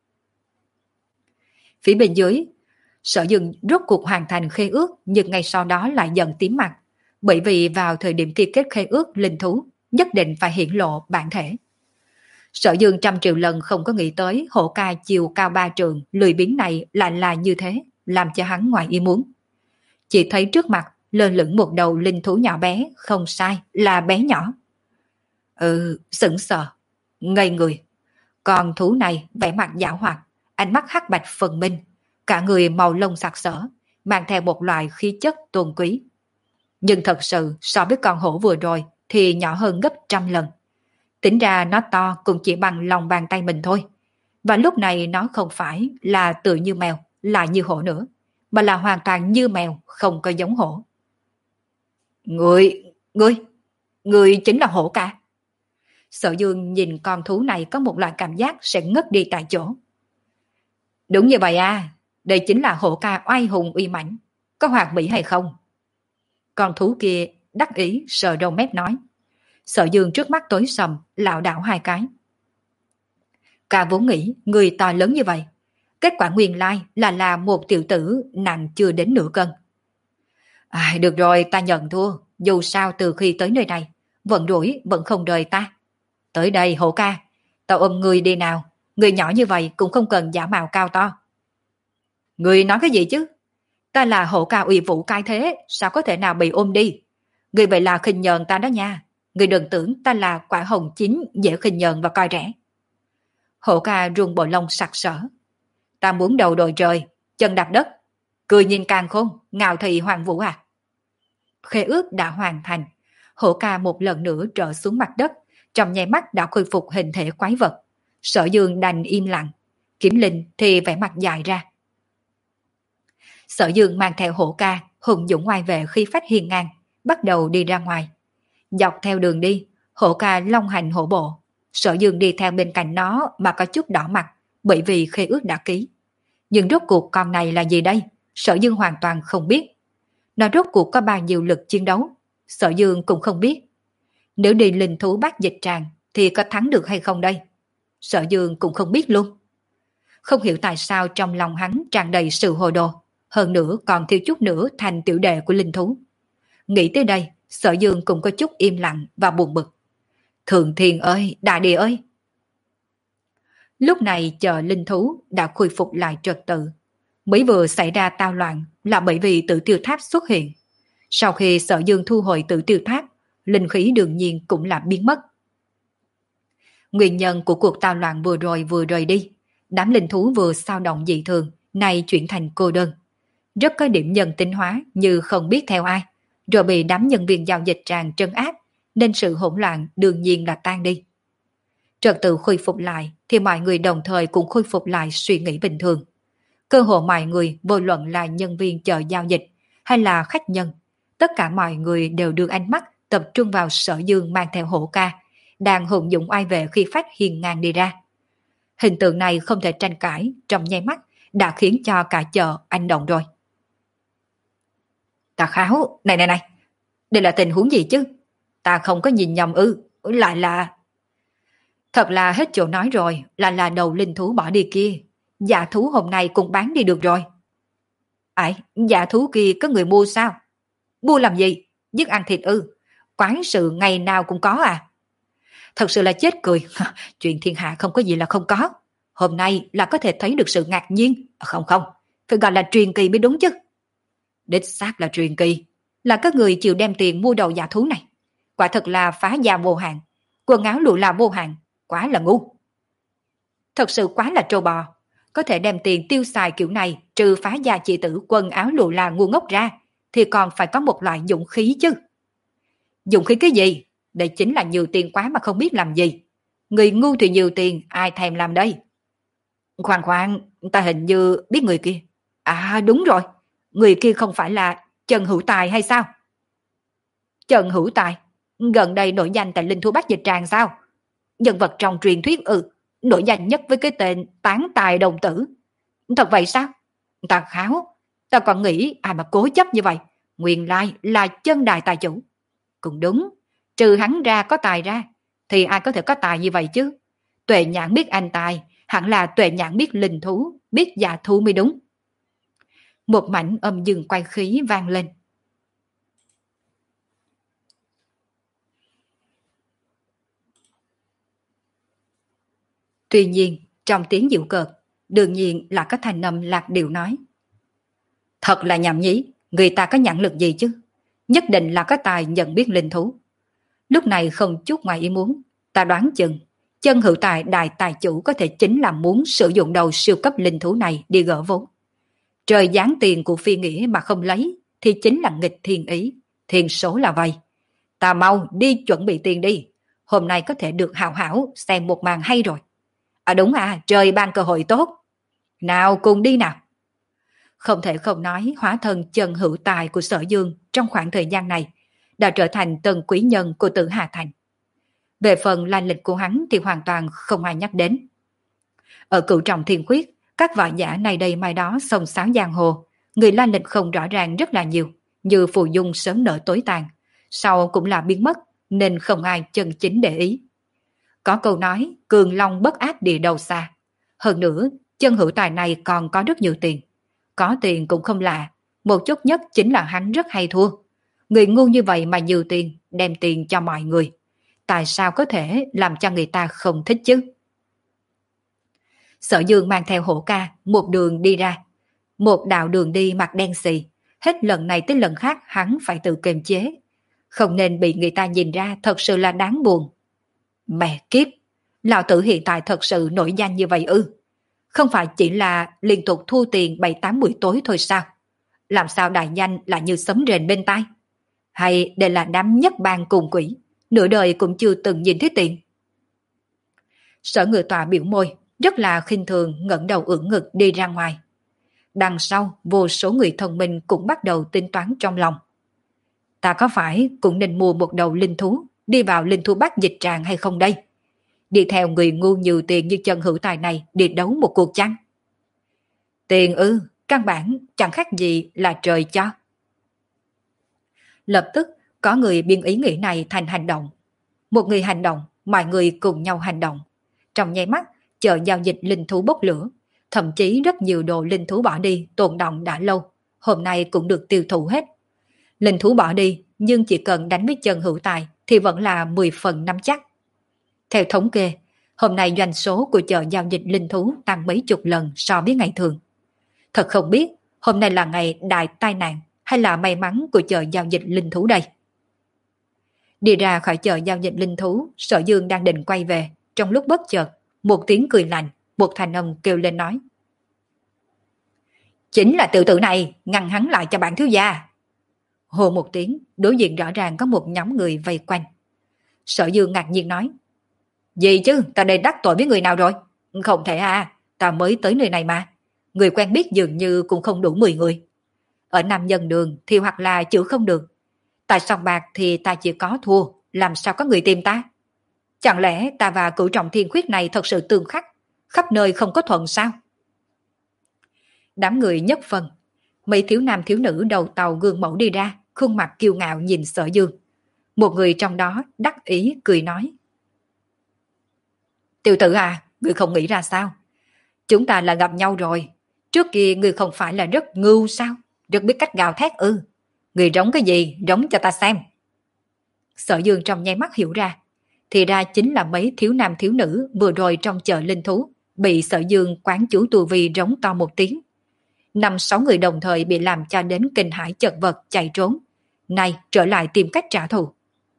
A: Phía bên dưới, Sở Dương rốt cuộc hoàn thành khế ước, nhưng ngay sau đó lại dần tím mặt, bởi vì vào thời điểm ký kết khế ước linh thú, nhất định phải hiển lộ bản thể. Sở Dương trăm triệu lần không có nghĩ tới hổ ca chiều cao ba trường, lười biếng này lại là như thế, làm cho hắn ngoài ý muốn. Chỉ thấy trước mặt lơ lửng một đầu linh thú nhỏ bé, không sai, là bé nhỏ. Ừ, sững sờ, ngây người. Con thú này vẻ mặt giảo hoạt, ánh mắt hắc bạch phần minh, cả người màu lông sặc sỡ, mang theo một loại khí chất tôn quý. Nhưng thật sự so với con hổ vừa rồi thì nhỏ hơn gấp trăm lần. Tính ra nó to cũng chỉ bằng lòng bàn tay mình thôi. Và lúc này nó không phải là tự như mèo, lại như hổ nữa, mà là hoàn toàn như mèo, không có giống hổ. Người, người, người chính là hổ ca. Sở Dương nhìn con thú này có một loại cảm giác sẽ ngất đi tại chỗ. Đúng như vậy à, đây chính là hổ ca oai hùng uy mãnh, có hoàn mỹ hay không? Con thú kia đắc ý sờ đầu mép nói. Sở Dương trước mắt tối sầm, lảo đảo hai cái. Ca vốn nghĩ người to lớn như vậy, kết quả nguyên lai là là một tiểu tử nặng chưa đến nửa cân. À, được rồi, ta nhận thua, dù sao từ khi tới nơi này, vận rủi vẫn không rời ta. Tới đây hổ ca, tao ôm người đi nào, người nhỏ như vậy cũng không cần giả mạo cao to. Người nói cái gì chứ? Ta là hổ ca uy vũ cai thế, sao có thể nào bị ôm đi? Người vậy là khinh nhờn ta đó nha. Người đừng tưởng ta là quả hồng chín dễ khinh nhờn và coi rẻ. Hổ ca rung bộ lông sặc sỡ. Ta muốn đầu đội trời, chân đạp đất, cười nhìn càng khôn, ngạo thị hoàng vũ à. Khế ước đã hoàn thành, hổ ca một lần nữa trở xuống mặt đất, trong nháy mắt đã khôi phục hình thể quái vật. Sở Dương đành im lặng, Kiếm Linh thì vẻ mặt dài ra. Sở Dương mang theo hổ ca, hùng dũng oai vệ khi phách hiên ngang, bắt đầu đi ra ngoài. Dọc theo đường đi, hổ ca long hành hổ bộ. Sở Dương đi theo bên cạnh nó mà có chút đỏ mặt, bởi vì khế ước đã ký. Nhưng rốt cuộc con này là gì đây? Sở Dương hoàn toàn không biết. Nó rốt cuộc có bao nhiêu lực chiến đấu? Sở Dương cũng không biết. Nếu đi linh thú bắt dịch tràng thì có thắng được hay không đây? Sở Dương cũng không biết luôn. Không hiểu tại sao trong lòng hắn tràn đầy sự hồ đồ, hơn nữa còn thiếu chút nữa thành tiểu đệ của linh thú. Nghĩ tới đây, Sở Dương cũng có chút im lặng và buồn bực. Thượng thiên ơi, đại địa ơi! Lúc này chờ linh thú đã khôi phục lại trật tự. Mới vừa xảy ra tao loạn là bởi vì Tử Tiêu Tháp xuất hiện. Sau khi Sở Dương thu hồi Tử Tiêu Tháp, linh khí đương nhiên cũng là biến mất. Nguyên nhân của cuộc tao loạn vừa rồi vừa rời đi, đám linh thú vừa sao động dị thường, nay chuyển thành cô đơn. Rất có điểm nhân tính hóa như không biết theo ai, rồi bị đám nhân viên giao dịch tràn trấn áp, nên sự hỗn loạn đương nhiên là tan đi. Trật tự khôi phục lại thì mọi người đồng thời cũng khôi phục lại suy nghĩ bình thường. Cơ hội mọi người vô luận là nhân viên chợ giao dịch hay là khách nhân, tất cả mọi người đều đưa ánh mắt tập trung vào Sở Dương mang theo hổ ca, đang hùng dũng oai vệ khi phách hiên ngang đi ra. Hình tượng này không thể tranh cãi, trong nháy mắt đã khiến cho cả chợ anh động rồi. Ta kháo, này này này, đây là tình huống gì chứ? Ta không có nhìn nhầm ư, lại là... Thật là hết chỗ nói rồi, là là đầu linh thú bỏ đi kia. Dạ thú hôm nay cũng bán đi được rồi. Ải, dạ thú kia có người mua sao? Mua làm gì? Giết ăn thịt ư? Quán sự ngày nào cũng có à? Thật sự là chết cười. Chuyện thiên hạ không có gì là không có. Hôm nay là có thể thấy được sự ngạc nhiên. Không không, phải gọi là truyền kỳ mới đúng chứ. Đích xác là truyền kỳ. Là các người chịu đem tiền mua đầu dạ thú này. Quả thật là phá gia vô hạn. Quần áo lụa là vô hạn. Quá là ngu. Thật sự quá là trâu bò. Có thể đem tiền tiêu xài kiểu này, trừ phá gia chị tử quần áo lụa là ngu ngốc ra, thì còn phải có một loại dũng khí chứ. Dũng khí cái gì? Đây chính là nhiều tiền quá mà không biết làm gì. Người ngu thì nhiều tiền, ai thèm làm đây? Khoan khoan, ta hình như biết người kia. À đúng rồi, người kia không phải là Trần Hữu Tài hay sao? Trần Hữu Tài? Gần đây nổi danh tại Linh Thú Bách Dịch Tràng sao? Nhân vật trong truyền thuyết ừ, nổi danh nhất với cái tên Tán Tài Đồng Tử. Thật vậy sao? Ta kháo, ta còn nghĩ ai mà cố chấp như vậy. Nguyên lai là chân đài tài chủ. Cũng đúng, trừ hắn ra có tài ra, thì ai có thể có tài như vậy chứ? Tuệ nhãn biết anh tài, hẳn là tuệ nhãn biết linh thú, biết dạ thú mới đúng. Một mảnh âm dương quay khí vang lên. Tuy nhiên, trong tiếng dịu cợt, đương nhiên là có thanh âm lạc điệu nói. Thật là nhảm nhí, người ta có nhãn lực gì chứ? Nhất định là có tài nhận biết linh thú. Lúc này không chút ngoài ý muốn, ta đoán chừng, Chân Hữu Tài đại tài chủ có thể chính là muốn sử dụng đầu siêu cấp linh thú này đi gỡ vốn. Trời giáng tiền của phi nghĩa mà không lấy, thì chính là nghịch thiên ý, thiên số là vậy. Ta mau đi chuẩn bị tiền đi, hôm nay có thể được hào hảo xem một màn hay rồi. À đúng à, trời ban cơ hội tốt. Nào cùng đi nào. Không thể không nói hóa thân Chân Hữu Tài của Sở Dương trong khoảng thời gian này đã trở thành tân quý nhân của Tử Hà Thành. Về phần lai lịch của hắn thì hoàn toàn không ai nhắc đến. Ở Cửu Trọng Thiên Khuyết, các võ giả này đây mai đó xông xáo giang hồ, người lai lịch không rõ ràng rất là nhiều, như phù dung sớm nở tối tàn, sau cũng là biến mất, nên không ai chân chính để ý. Có câu nói, cường long bất áp địa đầu xa. Hơn nữa, Chân Hữu Tài này còn có rất nhiều tiền. Có tiền cũng không lạ, một chút nhất chính là hắn rất hay thua. Người ngu như vậy mà nhiều tiền, đem tiền cho mọi người. Tại sao có thể làm cho người ta không thích chứ? Sở Dương mang theo hổ ca, một đường đi ra. Một đạo đường đi mặt đen xì, hết lần này tới lần khác hắn phải tự kiềm chế. Không nên bị người ta nhìn ra thật sự là đáng buồn. Mẹ kiếp, Lão tử hiện tại thật sự nổi danh như vậy ư? Không phải chỉ là liên tục thu tiền bảy tám buổi tối thôi sao? Làm sao đại danh lại như sấm rền bên tai? Hay đây là đám nhất bang cùng quỷ, nửa đời cũng chưa từng nhìn thấy tiền? Sở Ngự Tọa biểu môi, rất là khinh thường ngẩng đầu ưỡn ngực đi ra ngoài. Đằng sau, vô số người thông minh cũng bắt đầu tính toán trong lòng. Ta có phải cũng nên mua một đầu linh thú, đi vào linh thú bát dịch tràng hay không đây? Đi theo người ngu nhiều tiền như Chân Hữu Tài này đi đấu một cuộc chăng? Tiền ư, căn bản chẳng khác gì là trời cho. Lập tức có người biến ý nghĩ này thành hành động. Một người hành động, mọi người cùng nhau hành động. Trong nháy mắt, chợ giao dịch linh thú bốc lửa. Thậm chí rất nhiều đồ linh thú bỏ đi tồn đọng đã lâu, hôm nay cũng được tiêu thụ hết. Linh thú bỏ đi, nhưng chỉ cần đánh với Chân Hữu Tài thì vẫn là mười phần nắm chắc. Theo thống kê, hôm nay doanh số của chợ giao dịch linh thú tăng mấy chục lần so với ngày thường. Thật không biết hôm nay là ngày đại tai nạn hay là may mắn của chợ giao dịch linh thú đây. Đi ra khỏi chợ giao dịch linh thú, Sở Dương đang định quay về, trong lúc bất chợt, một tiếng cười lạnh, một thanh âm kêu lên nói. Chính là tiểu tử này, ngăn hắn lại cho bản thiếu gia. Hồ một tiếng, đối diện rõ ràng có một nhóm người vây quanh. Sở Dương ngạc nhiên nói. Gì chứ, ta đây đắc tội với người nào rồi? Không thể à, ta mới tới nơi này mà. Người quen biết dường như cũng không đủ mười người. Ở Nam Nhân Đường thì hoặc là chữ không được. Tại sòng bạc thì ta chỉ có thua, làm sao có người tìm ta? Chẳng lẽ ta và Cửu Trọng Thiên Khuyết này thật sự tương khắc, khắp nơi không có thuận sao? Đám người nhất phân, mấy thiếu nam thiếu nữ đầu tàu gương mẫu đi ra, khuôn mặt kiêu ngạo nhìn Sở Dương. Một người trong đó đắc ý cười nói. Tiểu tử à, người không nghĩ ra sao? Chúng ta là gặp nhau rồi. Trước kia người không phải là rất ngưu sao? Rất biết cách gào thét ư? Người giống cái gì? Giống cho ta xem. Sở Dương trong nháy mắt hiểu ra. Thì ra chính là mấy thiếu nam thiếu nữ vừa rồi trong chợ linh thú bị Sở Dương quán chủ tu vi rống to một tiếng. Năm sáu người đồng thời bị làm cho đến kinh hãi chật vật chạy trốn. Nay trở lại tìm cách trả thù.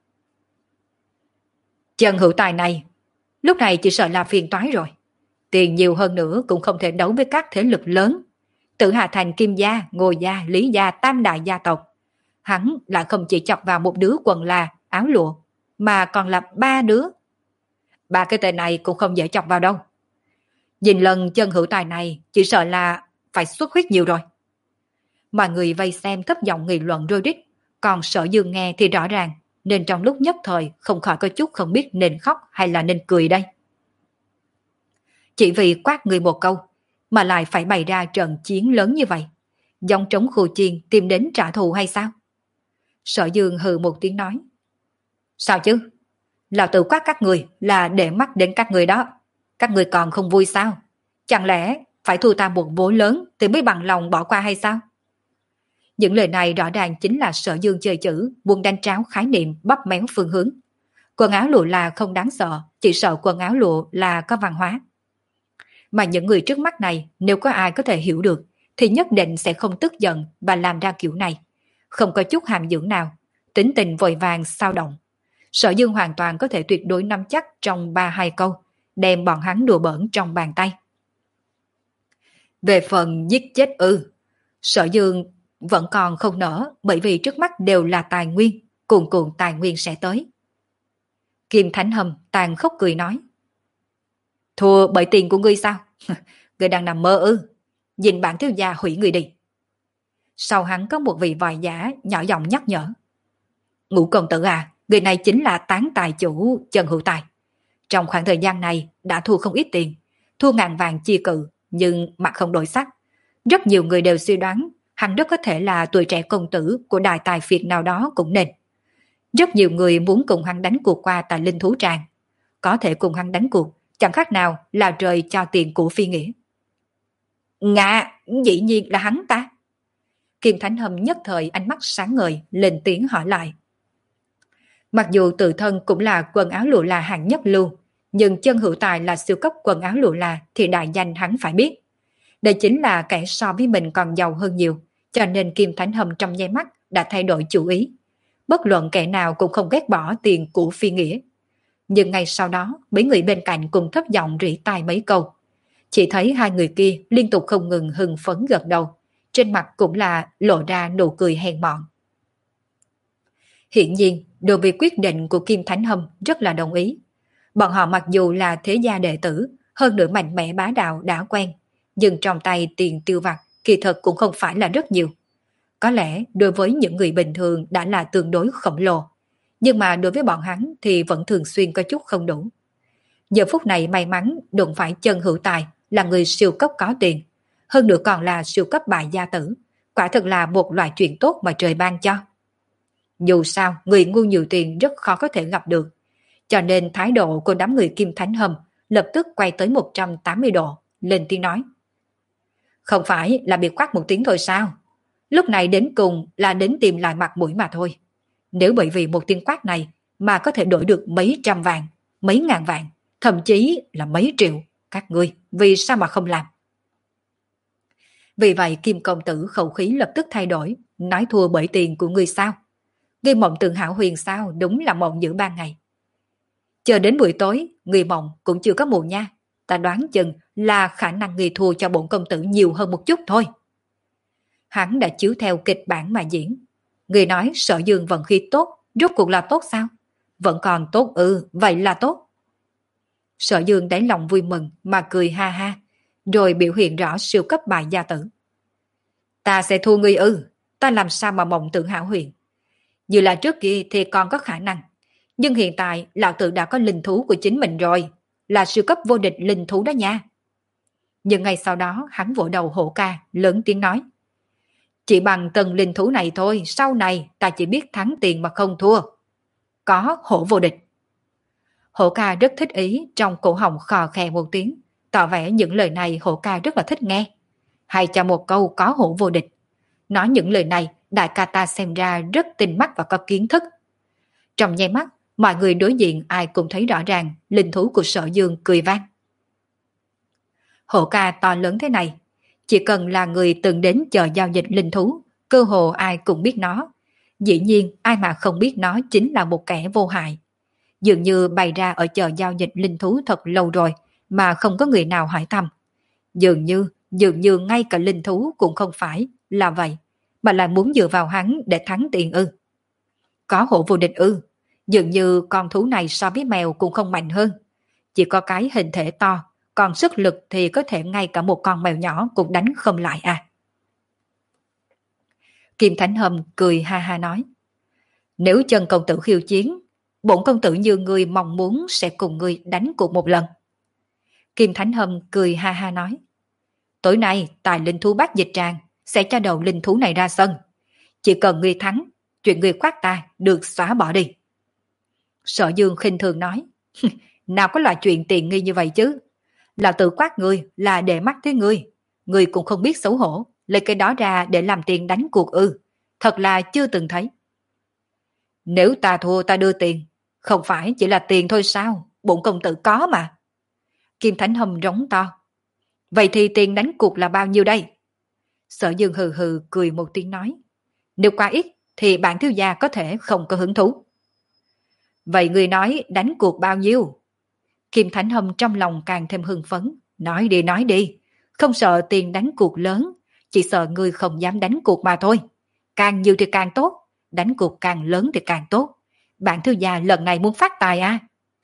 A: Chân Hữu Tài này lúc này chỉ sợ là phiền toái rồi. Tiền nhiều hơn nữa cũng không thể đấu với các thế lực lớn. Tử Hà Thành Kim Gia, Ngô Gia, Lý Gia, tam đại gia tộc. Hắn lại không chỉ chọc vào một đứa quần là áo lụa, mà còn là ba đứa. Ba cái tên này cũng không dễ chọc vào đâu. Nhìn lần Chân Hữu Tài này chỉ sợ là phải xuất huyết nhiều rồi. Mọi người vây xem thấp giọng nghị luận rối rít, còn Sở Dương nghe thì rõ ràng, nên trong lúc nhất thời không khỏi có chút không biết nên khóc hay là nên cười đây. Chỉ vì quát người một câu, mà lại phải bày ra trận chiến lớn như vậy. Dòng trống khu chiên tìm đến trả thù hay sao? Sở Dương hừ một tiếng nói. Sao chứ? Lão tử quát các người là để mắt đến các người đó. Các người còn không vui sao? Chẳng lẽ phải thua ta một vố lớn thì mới bằng lòng bỏ qua hay sao? Những lời này rõ ràng chính là Sở Dương chơi chữ, buông đánh tráo khái niệm bóp méo phương hướng. Quần áo lụa là không đáng sợ, chỉ sợ quần áo lụa là có văn hóa. Mà những người trước mắt này, nếu có ai có thể hiểu được, thì nhất định sẽ không tức giận và làm ra kiểu này. Không có chút hàm dưỡng nào, tính tình vội vàng sao động. Sở Dương hoàn toàn có thể tuyệt đối nắm chắc trong ba hai câu, đem bọn hắn đùa bỡn trong bàn tay. Về phần giết chết ư, Sở Dương vẫn còn không nỡ, bởi vì trước mắt đều là tài nguyên, cuồn cuộn tài nguyên sẽ tới. Kim Thánh Hầm tàn khốc cười nói. Thua bởi tiền của ngươi sao? Ngươi đang nằm mơ ư? Nhìn bản thiếu gia hủy người đi. Sau hắn có một vị vòi giả nhỏ giọng nhắc nhở. Ngũ công tử à, người này chính là tán tài chủ Chân Hữu Tài. Trong khoảng thời gian này đã thua không ít tiền, thua ngàn vàng chia cự, nhưng mặt không đổi sắc. Rất nhiều người đều suy đoán hắn rất có thể là tuổi trẻ công tử của đại tài phiệt nào đó cũng nên. Rất nhiều người muốn cùng hắn đánh cuộc qua tại Linh Thú Tràng. Có thể cùng hắn đánh cuộc, chẳng khác nào là trời cho tiền của phi nghĩa. Ngạ, dĩ nhiên là hắn ta. Kim Thánh Hầm nhất thời ánh mắt sáng ngời, lên tiếng hỏi lại. Mặc dù tự thân cũng là quần áo lụa là hàng nhất lưu, nhưng Chân Hữu Tài là siêu cấp quần áo lụa là thì đại danh hắn phải biết. Đây chính là kẻ so với mình còn giàu hơn nhiều, cho nên Kim Thánh Hầm trong nháy mắt đã thay đổi chủ ý. Bất luận kẻ nào cũng không ghét bỏ tiền của phi nghĩa. Nhưng ngay sau đó, mấy người bên cạnh cùng thấp giọng rỉ tai mấy câu. Chỉ thấy hai người kia liên tục không ngừng hưng phấn gật đầu, trên mặt cũng là lộ ra nụ cười hèn mọn. Hiển nhiên, đối với quyết định của Kim Thánh Hâm rất là đồng ý. Bọn họ mặc dù là thế gia đệ tử, hơn nữa mạnh mẽ bá đạo đã quen, nhưng trong tay tiền tiêu vặt kỳ thực cũng không phải là rất nhiều. Có lẽ đối với những người bình thường đã là tương đối khổng lồ, nhưng mà đối với bọn hắn thì vẫn thường xuyên có chút không đủ. Giờ phút này may mắn đụng phải chân hữu tài là người siêu cấp có tiền, hơn nữa còn là siêu cấp bại gia tử, quả thực là một loại chuyện tốt mà trời ban cho. Dù sao, người ngu nhiều tiền rất khó có thể gặp được, cho nên thái độ của đám người Kim Thánh Hầm lập tức quay tới một trăm tám mươi độ, lên tiếng nói. Không phải là bị quát một tiếng thôi sao? Lúc này đến cùng là đến tìm lại mặt mũi mà thôi. Nếu bởi vì một tiếng quát này mà có thể đổi được mấy trăm vạn, mấy ngàn vạn, thậm chí là mấy triệu, các ngươi vì sao mà không làm? Vì vậy Kim công tử khẩu khí lập tức thay đổi, nói thua bởi tiền của ngươi sao? Ngươi mộng tưởng hảo huyền sao, đúng là mộng giữa ban ngày. Chờ đến buổi tối, ngươi mộng cũng chưa có mù nha. Ta đoán chừng là khả năng ngươi thua cho bổn công tử nhiều hơn một chút thôi. Hắn đã chiếu theo kịch bản mà diễn. Ngươi nói Sở Dương vận khí tốt, rốt cuộc là tốt sao? Vẫn còn tốt ư, vậy là tốt. Sở Dương đáy lòng vui mừng mà cười ha ha, rồi biểu hiện rõ siêu cấp bài gia tử. Ta sẽ thua ngươi ư, ta làm sao mà mộng tưởng hảo huyền. Như là trước kia thì còn có khả năng, nhưng hiện tại lão tử đã có linh thú của chính mình rồi, là siêu cấp vô địch linh thú đó nha. Nhưng ngay sau đó hắn vỗ đầu Hổ Ca, lớn tiếng nói. Chỉ bằng tầng linh thú này thôi, sau này ta chỉ biết thắng tiền mà không thua. Có hổ vô địch. Hổ Ca rất thích ý, trong cổ họng khò khè một tiếng, tỏ vẻ những lời này Hổ Ca rất là thích nghe. Hay cho một câu có hổ vô địch. Nói những lời này, đại ca ta xem ra rất tinh mắt và có kiến thức. Trong nháy mắt, mọi người đối diện ai cũng thấy rõ ràng linh thú của Sở Dương cười vang. Hổ Ca to lớn thế này, chỉ cần là người từng đến chợ giao dịch linh thú, cơ hồ ai cũng biết nó. Dĩ nhiên ai mà không biết nó chính là một kẻ vô hại. Dường như bày ra ở chợ giao dịch linh thú thật lâu rồi mà không có người nào hỏi thăm. Dường như, dường như ngay cả linh thú cũng không phải là vậy, mà lại muốn dựa vào hắn để thắng tiền ư. Có hổ vô địch ư, dường như con thú này so với mèo cũng không mạnh hơn. Chỉ có cái hình thể to, còn sức lực thì có thể ngay cả một con mèo nhỏ cũng đánh không lại à. Kim Thánh Hầm cười ha ha nói. Nếu chân công tử khiêu chiến, bổn công tử như người mong muốn sẽ cùng người đánh cuộc một lần. Kim Thánh Hầm cười ha ha nói. Tối nay tài linh thú bát dịch tràng sẽ cho đầu linh thú này ra sân. Chỉ cần người thắng, chuyện người quát ta được xóa bỏ đi. Sở Dương khinh thường nói. Nào có loại chuyện tiện nghi như vậy chứ. Lão tự quát người là để mắt tới ngươi. Ngươi cũng không biết xấu hổ, lấy cái đó ra để làm tiền đánh cuộc ư. Thật là chưa từng thấy. Nếu ta thua ta đưa tiền, không phải chỉ là tiền thôi sao, bổn công tử có mà. Kim Thánh Hầm rống to. Vậy thì tiền đánh cuộc là bao nhiêu đây? Sở Dương hừ hừ cười một tiếng nói. Nếu quá ít thì bản thiếu gia có thể không có hứng thú. Vậy người nói đánh cuộc bao nhiêu? Kim Thánh Hầm trong lòng càng thêm hưng phấn. Nói đi nói đi, không sợ tiền đánh cuộc lớn, chỉ sợ người không dám đánh cuộc mà thôi. Càng nhiều thì càng tốt, đánh cuộc càng lớn thì càng tốt. Bản thiếu gia lần này muốn phát tài à?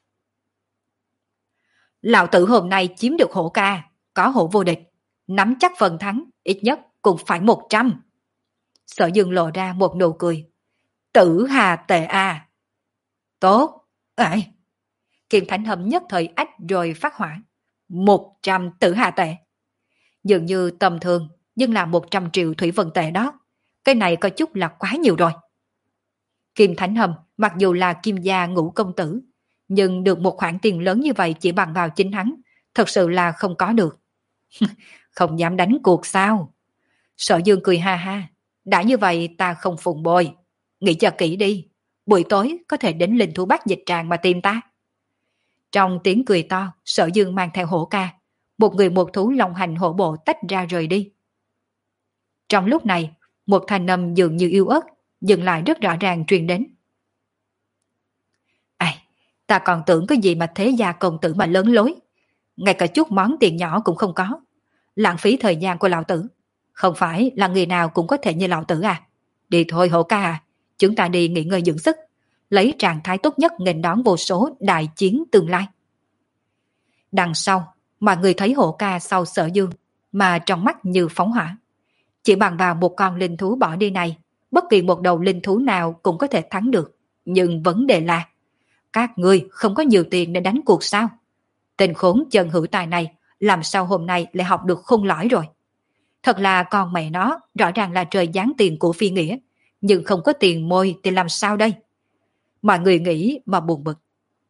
A: Lão tử hôm nay chiếm được Hổ Ca, có hổ vô địch, nắm chắc phần thắng, ít nhất cũng phải một trăm. Sở Dương lộ ra một nụ cười. Tử hà tệ à. Tốt. Ấy. Kim Thánh Hầm nhất thời ách rồi phát hỏa. Một trăm tử hà tệ. Dường như tầm thường, nhưng là một trăm triệu thủy vân tệ đó. Cái này có chút là quá nhiều rồi. Kim Thánh Hầm mặc dù là kim gia ngũ công tử, nhưng được một khoản tiền lớn như vậy chỉ bằng vào chính hắn, thật sự là không có được. Không dám đánh cuộc sao? Sở Dương cười ha ha. Đã như vậy ta không phụng bồi. Nghĩ cho kỹ đi. Buổi tối có thể đến linh thú bát dịch tràng mà tìm ta. Trong tiếng cười to, Sở Dương mang theo Hổ Ca. Một người một thú long hành hổ bộ tách ra rời đi. Trong lúc này, một thanh âm dường như yếu ớt, dừng lại rất rõ ràng truyền đến. Ai, Ta còn tưởng cái gì mà thế gia công tử mà lớn lối. Ngay cả chút món tiền nhỏ cũng không có. Lãng phí thời gian của lão tử. Không phải là người nào cũng có thể như lão tử à. Đi thôi Hổ ca à. Chúng ta đi nghỉ ngơi dưỡng sức. Lấy trạng thái tốt nhất nghênh đón vô số đại chiến tương lai. Đằng sau, mọi người thấy Hổ ca sau Sở Dương mà trong mắt như phóng hỏa. Chỉ bằng vào một con linh thú bỏ đi này, bất kỳ một đầu linh thú nào cũng có thể thắng được. Nhưng vấn đề là, các ngươi không có nhiều tiền để đánh cuộc sao? Tên khốn chân hữu tài này làm sao hôm nay lại học được khôn lõi rồi? Thật là con mẹ nó, rõ ràng là trời giáng tiền của phi nghĩa, nhưng không có tiền môi thì làm sao đây? Mọi người nghĩ mà buồn bực.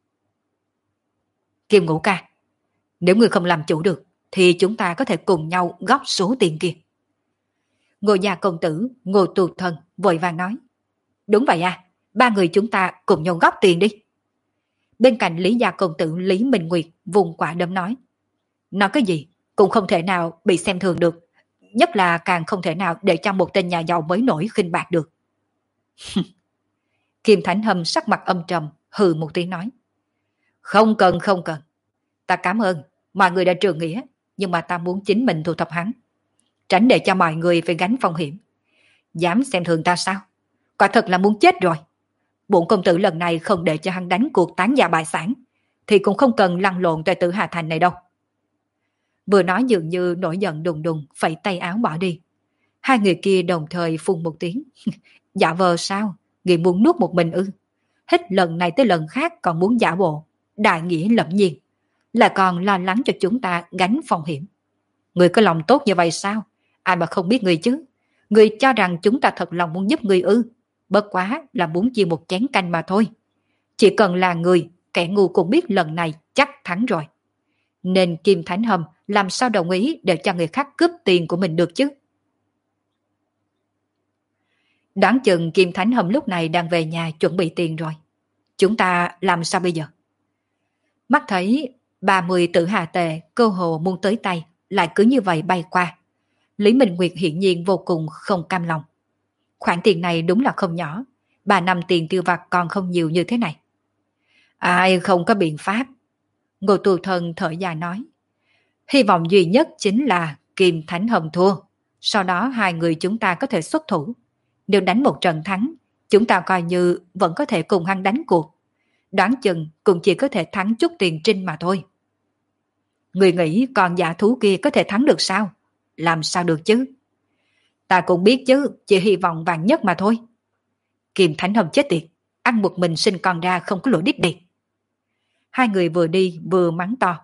A: Kim Ngũ ca, nếu ngươi không làm chủ được, thì chúng ta có thể cùng nhau góp số tiền kia. Ngô gia công tử, Ngô Tu Thân vội vàng nói. Đúng vậy à, ba người chúng ta cùng nhau góp tiền đi. Bên cạnh Lý gia công tử Lý Minh Nguyệt vùng quả đấm nói. Nói cái gì, cũng không thể nào bị xem thường được. Nhất là càng không thể nào để cho một tên nhà giàu mới nổi khinh bạc được. Kim Thánh Hâm sắc mặt âm trầm, hừ một tiếng nói. Không cần, không cần. Ta cảm ơn, mọi người đã trượng nghĩa, nhưng mà ta muốn chính mình thu thập hắn. Tránh để cho mọi người phải gánh phong hiểm. Dám xem thường ta sao? Quả thật là muốn chết rồi. Bổn công tử lần này không để cho hắn đánh cuộc tán gia bại sản, thì cũng không cần lăn lộn tại Tử Hà Thành này đâu. Vừa nói dường như nổi giận đùng đùng, phẩy tay áo bỏ đi. Hai người kia đồng thời phun một tiếng. Giả vờ sao? Người muốn nuốt một mình ư? Hết lần này tới lần khác còn muốn giả bộ. Đại nghĩa lẫm nhiên. Là còn lo lắng cho chúng ta gánh phong hiểm. Người có lòng tốt như vậy sao? Ai mà không biết người chứ? Người cho rằng chúng ta thật lòng muốn giúp người ư? Bất quá là muốn chia một chén canh mà thôi. Chỉ cần là người, kẻ ngu cũng biết lần này chắc thắng rồi. Nên Kim Thánh Hâm làm sao đồng ý để cho người khác cướp tiền của mình được chứ? Đoán chừng Kim Thánh Hâm lúc này đang về nhà chuẩn bị tiền rồi. Chúng ta làm sao bây giờ? Mắt thấy ba mươi tử hà tệ cơ hồ muốn tới tay, lại cứ như vậy bay qua. Lý Minh Nguyệt hiển nhiên vô cùng không cam lòng. Khoản tiền này đúng là không nhỏ, ba năm tiền tiêu vặt còn không nhiều như thế này. Ai không có biện pháp. Ngô Tu Thân thở dài nói. Hy vọng duy nhất chính là Kim Thánh Hâm thua. Sau đó hai người chúng ta có thể xuất thủ. Nếu đánh một trận thắng, chúng ta coi như vẫn có thể cùng hắn đánh cuộc. Đoán chừng cũng chỉ có thể thắng chút tiền trinh mà thôi. Người nghĩ con giả thú kia có thể thắng được sao? Làm sao được chứ? Ta cũng biết chứ, chỉ hy vọng vàng nhất mà thôi. Kim Thánh Hâm chết tiệt, ăn một mình sinh con ra không có lỗi đít điệt. Hai người vừa đi vừa mắng to.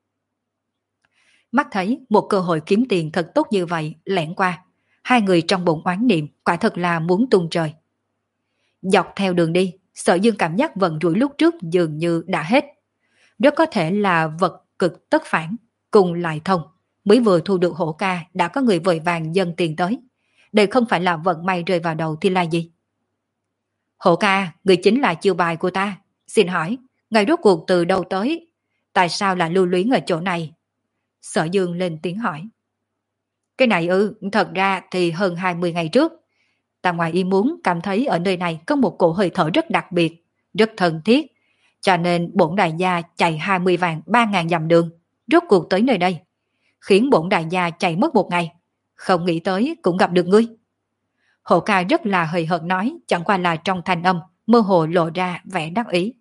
A: Mắt thấy một cơ hội kiếm tiền thật tốt như vậy lẻn qua, hai người trong bụng oán niệm quả thật là muốn tung trời. Dọc theo đường đi, Sở Dương cảm giác vận rủi lúc trước dường như đã hết. Rất có thể là vật cực tất phản, cùng lại thông. Mới vừa thu được hổ ca đã có người vội vàng dâng tiền tới. Đây không phải là vận may rơi vào đầu thì là gì? Hổ ca, người chính là chiêu bài của ta. Xin hỏi, ngài rốt cuộc từ đâu tới? Tại sao lại lưu luyến ở chỗ này? Sở Dương lên tiếng hỏi. Cái này ư, thật ra thì hơn hai mươi ngày trước. Ta ngoài ý muốn cảm thấy ở nơi này có một cổ hơi thở rất đặc biệt, rất thân thiết. Cho nên bổn đại gia chạy hai mươi vạn ba ngàn dặm đường, rốt cuộc tới nơi đây. Khiến bổn đại gia chạy mất một ngày. Không nghĩ tới cũng gặp được ngươi. Hổ ca rất là hời hợt nói, chẳng qua là trong thanh âm, mơ hồ lộ ra vẻ đắc ý.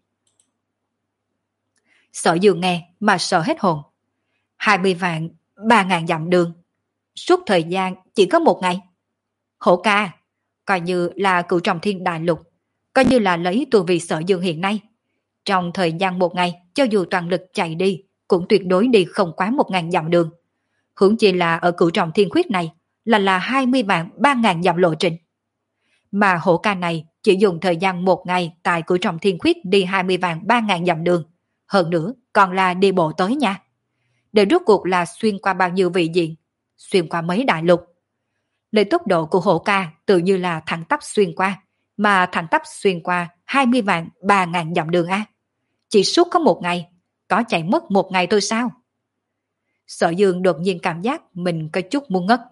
A: Sở Dương nghe mà sợ hết hồn. hai mươi vạn, ba ngàn dặm đường. Suốt thời gian chỉ có một ngày. Hổ ca, coi như là cửu trọng thiên đại lục, coi như là lấy tu vi Sở Dương hiện nay. Trong thời gian một ngày, cho dù toàn lực chạy đi, cũng tuyệt đối đi không quá một ngàn dặm đường. Huống chi là ở cửu trọng thiên khuyết này, là là hai mươi vạn ba ngàn dặm lộ trình. Mà hổ ca này chỉ dùng thời gian một ngày tại cửu trọng thiên khuyết đi hai mươi vạn ba ngàn dặm đường. Hơn nữa, còn là đi bộ tới nha. Để rốt cuộc là xuyên qua bao nhiêu vị diện, xuyên qua mấy đại lục. Lấy tốc độ của hổ ca tự như là thẳng tắp xuyên qua, mà thẳng tắp xuyên qua hai mươi vạn ba ngàn dặm đường a. Chỉ suốt có một ngày, có chạy mất một ngày thôi sao? Sở Dương đột nhiên cảm giác mình có chút muốn ngất.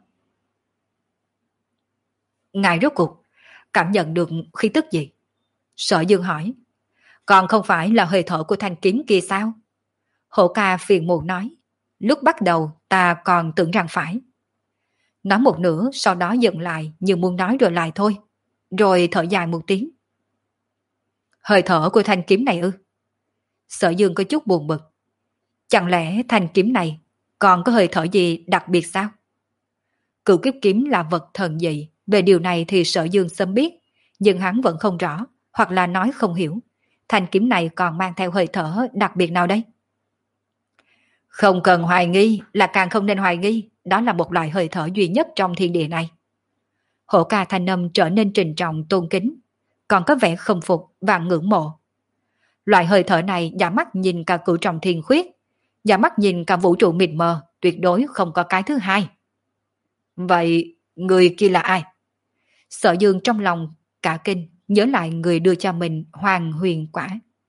A: Ngài rốt cuộc cảm nhận được khí tức gì? Sở Dương hỏi. Còn không phải là hơi thở của thanh kiếm kia sao? Hổ ca phiền muộn nói. Lúc bắt đầu ta còn tưởng rằng phải. Nói một nửa sau đó dừng lại như muốn nói rồi lại thôi. Rồi thở dài một tiếng. Hơi thở của thanh kiếm này ư? Sở Dương có chút buồn bực. Chẳng lẽ thanh kiếm này còn có hơi thở gì đặc biệt sao? Cửu kiếp kiếm là vật thần dị. Về điều này thì Sở Dương sớm biết. Nhưng hắn vẫn không rõ. Hoặc là nói không hiểu. Thanh kiếm này còn mang theo hơi thở đặc biệt nào đây? Không cần hoài nghi, là càng không nên hoài nghi. Đó là một loại hơi thở duy nhất trong thiên địa này. Hổ ca thanh âm trở nên trình trọng tôn kính, còn có vẻ không phục và ngưỡng mộ. Loại hơi thở này giả mắt nhìn cả cửu trọng thiên khuyết, giả mắt nhìn cả vũ trụ mịt mờ, tuyệt đối không có cái thứ hai. Vậy người kia là ai? Sở Dương trong lòng cả kinh, nhớ lại người đưa cho mình hoàng huyền quả.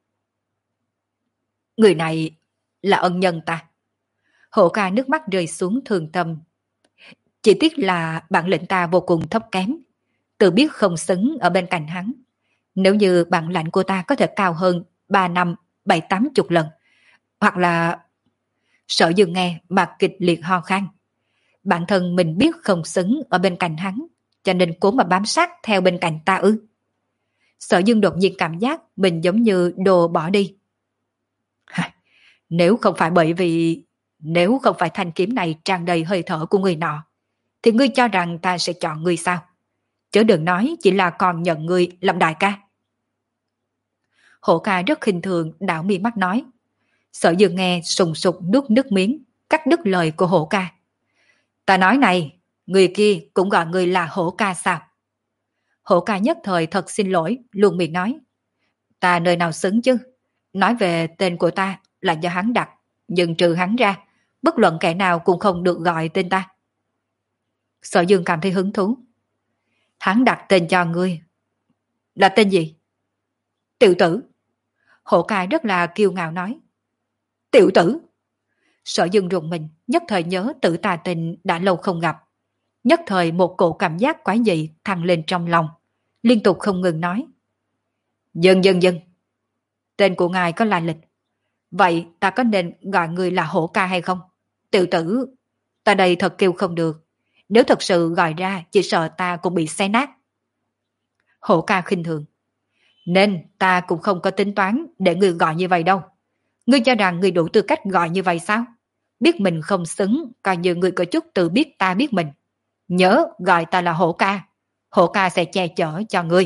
A: Người này là ân nhân ta. Hổ ca nước mắt rơi xuống thương tâm. Chỉ tiếc là bản lĩnh ta vô cùng thấp kém, tự biết không xứng ở bên cạnh hắn. Nếu như bản lãnh của ta có thể cao hơn ba năm, bảy tám chục lần, hoặc là... Sở Dương nghe mà kịch liệt ho khan. Bản thân mình biết không xứng ở bên cạnh hắn, cho nên cố mà bám sát theo bên cạnh ta ư? Sở Dương đột nhiên cảm giác mình giống như đồ bỏ đi. Nếu không phải bởi vì... Nếu không phải thanh kiếm này tràn đầy hơi thở của người nọ, thì ngươi cho rằng ta sẽ chọn ngươi sao? Chớ đừng nói chỉ là còn nhận ngươi làm đại ca. Hổ ca rất khinh thường đảo mi mắt nói. Sở Dương nghe sùng sục nuốt nước miếng, cắt đứt lời của hổ ca. Ta nói này, người kia cũng gọi ngươi là hổ ca sao? Hổ ca nhất thời thật xin lỗi, luôn miệng nói. Ta nơi nào xứng chứ? Nói về tên của ta là do hắn đặt, nhưng trừ hắn ra, bất luận kẻ nào cũng không được gọi tên ta. Sở Dương cảm thấy hứng thú. Hắn đặt tên cho ngươi. Là tên gì? Tiểu tử. Hổ ca rất là kiêu ngạo nói. Tiểu tử. Sở Dương rùng mình, nhất thời nhớ Tử Tà Tình đã lâu không gặp. Nhất thời một cổ cảm giác quái dị thăng lên trong lòng, liên tục không ngừng nói. Dần dần dần. Tên của ngài có lai lịch. Vậy ta có nên gọi người là hổ ca hay không? Tiểu tử, ta đây thật kêu không được. Nếu thật sự gọi ra, chỉ sợ ta cũng bị xé nát. Hổ ca khinh thường. Nên ta cũng không có tính toán để ngươi gọi như vậy đâu. Ngươi cho rằng ngươi đủ tư cách gọi như vậy sao? Biết mình không xứng, coi như ngươi có chút tự biết ta biết mình. Nhớ gọi ta là hổ ca. Hổ ca sẽ che chở cho ngươi.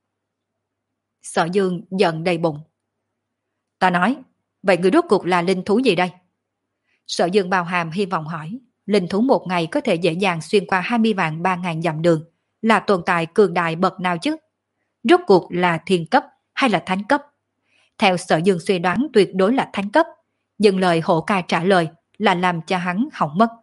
A: Sở Dương giận đầy bụng. Ta nói, vậy ngươi rốt cuộc là linh thú gì đây? Sở Dương bao hàm hy vọng hỏi. Linh thú một ngày có thể dễ dàng xuyên qua hai mươi vạn ba ngàn dặm đường, là tồn tại cường đại bậc nào chứ? Rốt cuộc là thiên cấp hay là thánh cấp? Theo Sở Dương suy đoán tuyệt đối là thánh cấp, nhưng lời hổ ca trả lời là làm cho hắn hỏng mất.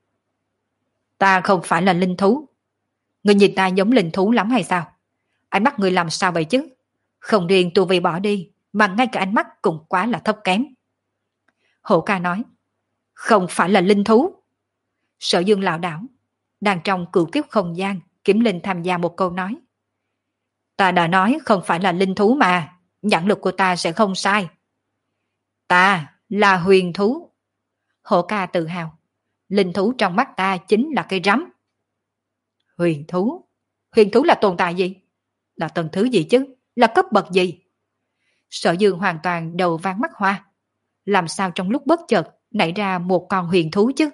A: Ta không phải là linh thú. Người nhìn ta giống linh thú lắm hay sao? Ánh mắt người làm sao vậy chứ? Không riêng tu vi bỏ đi, mà ngay cả ánh mắt cũng quá là thấp kém. Hổ ca nói, không phải là linh thú. Sở Dương lảo đảo, đang trong cửu kiếp không gian, Kiếm Linh tham gia một câu nói. Ta đã nói không phải là linh thú mà, nhãn lực của ta sẽ không sai. Ta là huyền thú. Hổ ca tự hào, linh thú trong mắt ta chính là cây rắm. Huyền thú? Huyền thú là tồn tại gì? Là tầng thứ gì chứ? Là cấp bậc gì? Sở Dương hoàn toàn đầu váng mắt hoa. Làm sao trong lúc bất chợt nảy ra một con huyền thú chứ?